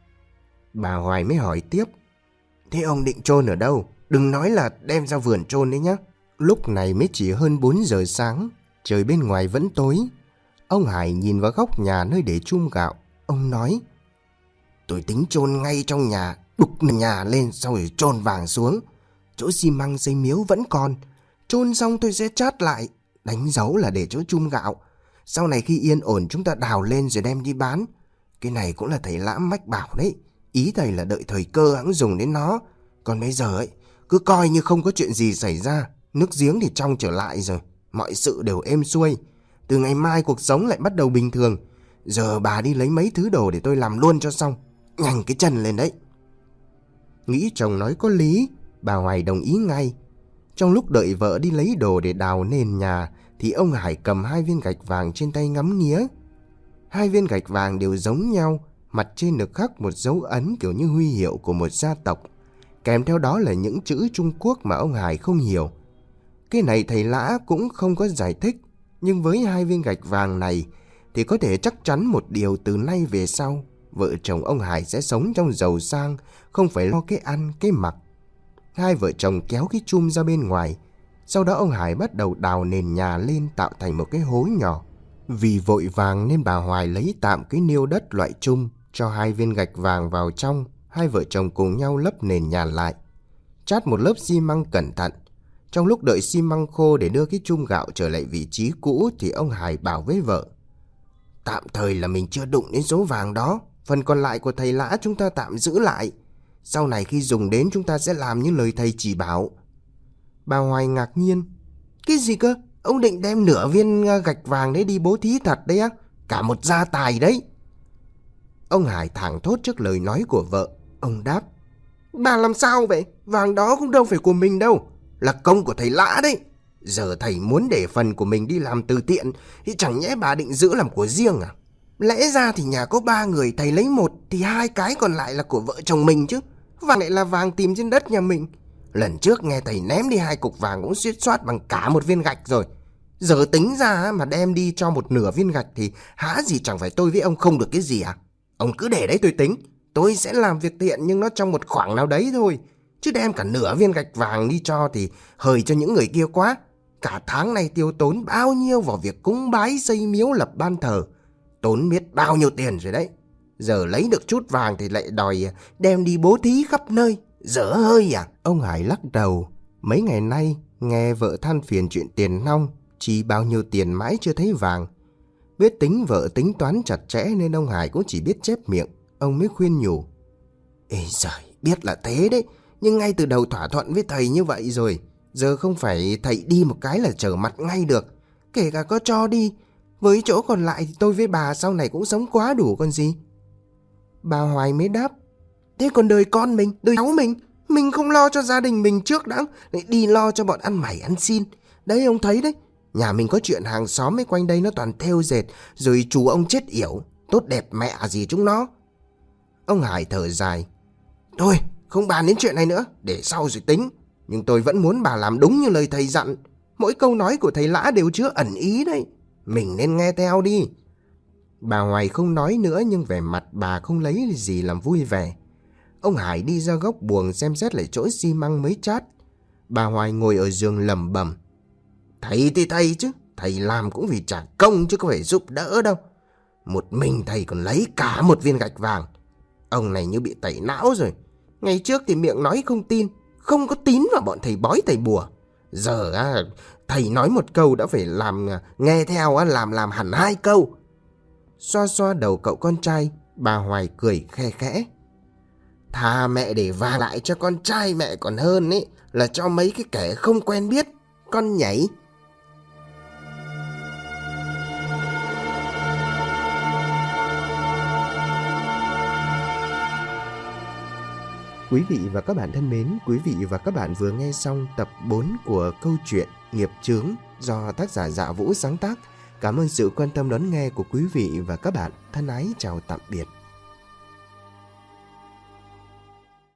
Bà Hoài mới hỏi tiếp: Thế ông định chôn ở đâu? Đừng nói là đem ra vườn chôn đấy nhá. Lúc này mới chỉ hơn 4 giờ sáng, trời bên ngoài vẫn tối. Ông Hải nhìn vào góc nhà nơi để chum gạo. Ông nói: Tôi tính chôn ngay trong nhà, đục nhà lên xong rồi chôn vàng xuống. Chỗ xi măng xây miếu vẫn còn. Chôn xong tôi sẽ chát lại, đánh dấu là để chỗ chum gạo. Sau này khi yên ổn chúng ta đào lên rồi đem đi bán. Cái này cũng là thầy Lãm mách bảo đấy. Ý thầy là đợi thời cơ hẵng dùng đến nó. Còn bây giờ ấy, cứ coi như không có chuyện gì xảy ra. Nước giếng thì trong trở lại rồi, mọi sự đều êm xuôi. Từ ngày mai cuộc sống lại bắt đầu bình thường. Giờ bà đi lấy mấy thứ đồ để tôi làm luôn cho xong. Nhanh cái chân lên đấy. Nghĩ chồng nói có lý, bà Hoài đồng ý ngay. Trong lúc đợi vợ đi lấy đồ để đào nền nhà thì ông Hải cầm 2 viên gạch vàng trên tay ngắm nghía. 2 viên gạch vàng đều giống nhau, mặt trên được khắc một dấu ấn kiểu như huy hiệu của một gia tộc. Kèm theo đó là những chữ Trung Quốc mà ông Hải không hiểu. Cái này thầy Lã cũng không có giải thích, nhưng với 2 viên gạch vàng này thì có thể chắc chắn một điều: từ nay về sau, vợ chồng ông Hải sẽ sống trong giàu sang, không phải lo cái ăn, cái mặc. Hai vợ chồng kéo cái chum ra bên ngoài. Sau đó ông Hải bắt đầu đào nền nhà lên tạo thành một cái hố nhỏ. Vì vội vàng nên bà Hoài lấy tạm cái niêu đất loại chum, cho 2 viên gạch vàng vào trong. Hai vợ chồng cùng nhau lấp nền nhà lại, chát một lớp xi măng cẩn thận. Trong lúc đợi xi măng khô để đưa cái chum gạo trở lại vị trí cũ thì ông Hải bảo với vợ: Tạm thời là mình chưa đụng đến số vàng đó. Phần còn lại của thầy Lã chúng ta tạm giữ lại. Sau này khi dùng đến chúng ta sẽ làm như lời thầy chỉ bảo. Bà Hoài ngạc nhiên: Cái gì cơ? Ông định đem nửa viên gạch vàng đấy đi bố thí thật đấy á? Cả một gia tài đấy. Ông Hải thảng thốt trước lời nói của vợ. Ông đáp: Bà làm sao vậy? Vàng đó cũng đâu phải của mình đâu, là công của thầy Lã đấy. Giờ thầy muốn để phần của mình đi làm từ thiện thì chẳng nhẽ bà định giữ làm của riêng à? Lẽ ra thì nhà có 3 người, thầy lấy 1 thì 2 cái còn lại là của vợ chồng mình chứ. Vàng lại là vàng tìm trên đất nhà mình. Lần trước nghe thầy ném đi 2 cục vàng cũng suýt soát bằng cả 1 viên gạch rồi. Giờ tính ra mà đem đi cho 1/2 viên gạch thì há gì chẳng phải tôi với ông không được cái gì à? Ông cứ để đấy tôi tính. Tôi sẽ làm việc thiện nhưng nó trong một khoảng nào đấy thôi. Chứ đem cả nửa viên gạch vàng đi cho thì hời cho những người kia quá. Cả tháng này tiêu tốn bao nhiêu vào việc cúng bái xây miếu lập ban thờ. Tốn biết bao nhiêu tiền rồi đấy. Giờ lấy được chút vàng thì lại đòi đem đi bố thí khắp nơi. Dở hơi à? Ông Hải lắc đầu. Mấy ngày nay nghe vợ than phiền chuyện tiền nong, chi bao nhiêu tiền mãi chưa thấy vàng. Biết tính vợ tính toán chặt chẽ nên ông Hải cũng chỉ biết chép miệng. Ông mới khuyên nhủ: Ê giời, biết là thế đấy, nhưng ngay từ đầu thỏa thuận với thầy như vậy rồi. Giờ không phải thầy đi một cái là trở mặt ngay được. Kể cả có cho đi, với chỗ còn lại thì tôi với bà sau này cũng sống quá đủ còn gì. Bà Hoài mới đáp: Thế còn đời con mình, đời cháu mình không lo cho gia đình mình trước đã, lại đi lo cho bọn ăn mày ăn xin. Đấy ông thấy đấy, nhà mình có chuyện hàng xóm ấy quanh đây nó toàn thêu dệt, rồi chú ông chết yểu, tốt đẹp mẹ gì chúng nó. Ông Hải thở dài: Thôi, không bàn đến chuyện này nữa, để sau rồi tính. Nhưng tôi vẫn muốn bà làm đúng như lời thầy dặn. Mỗi câu nói của thầy Lã đều chứa ẩn ý đấy. Mình nên nghe theo đi. Bà Hoài không nói nữa nhưng vẻ mặt bà không lấy gì làm vui vẻ. Ông Hải đi ra góc buồng xem xét lại chỗ xi măng mới chát. Bà Hoài ngồi ở giường lẩm bẩm: Thầy thì thầy chứ, thầy làm cũng vì trả công chứ có phải giúp đỡ đâu. Một mình thầy còn lấy cả 1 viên gạch vàng. Ông này như bị tẩy não rồi. Ngày trước thì miệng nói không tin, không có tín vào bọn thầy bói thầy bùa. Giờ thầy nói một câu đã phải làm nghe theo, làm hẳn 2 câu. Xoa xoa đầu cậu con trai, bà Hoài cười khe khẽ. Thà mẹ để vàng lại cho con trai mẹ còn hơn ấy là cho mấy cái kẻ không quen biết. Con nhảy. Quý vị và các bạn thân mến, quý vị và các bạn vừa nghe xong tập 4 của câu chuyện Nghiệp Chướng do tác giả Dạ Vũ sáng tác. Cảm ơn sự quan tâm đón nghe của quý vị và các bạn. Thân ái chào tạm biệt.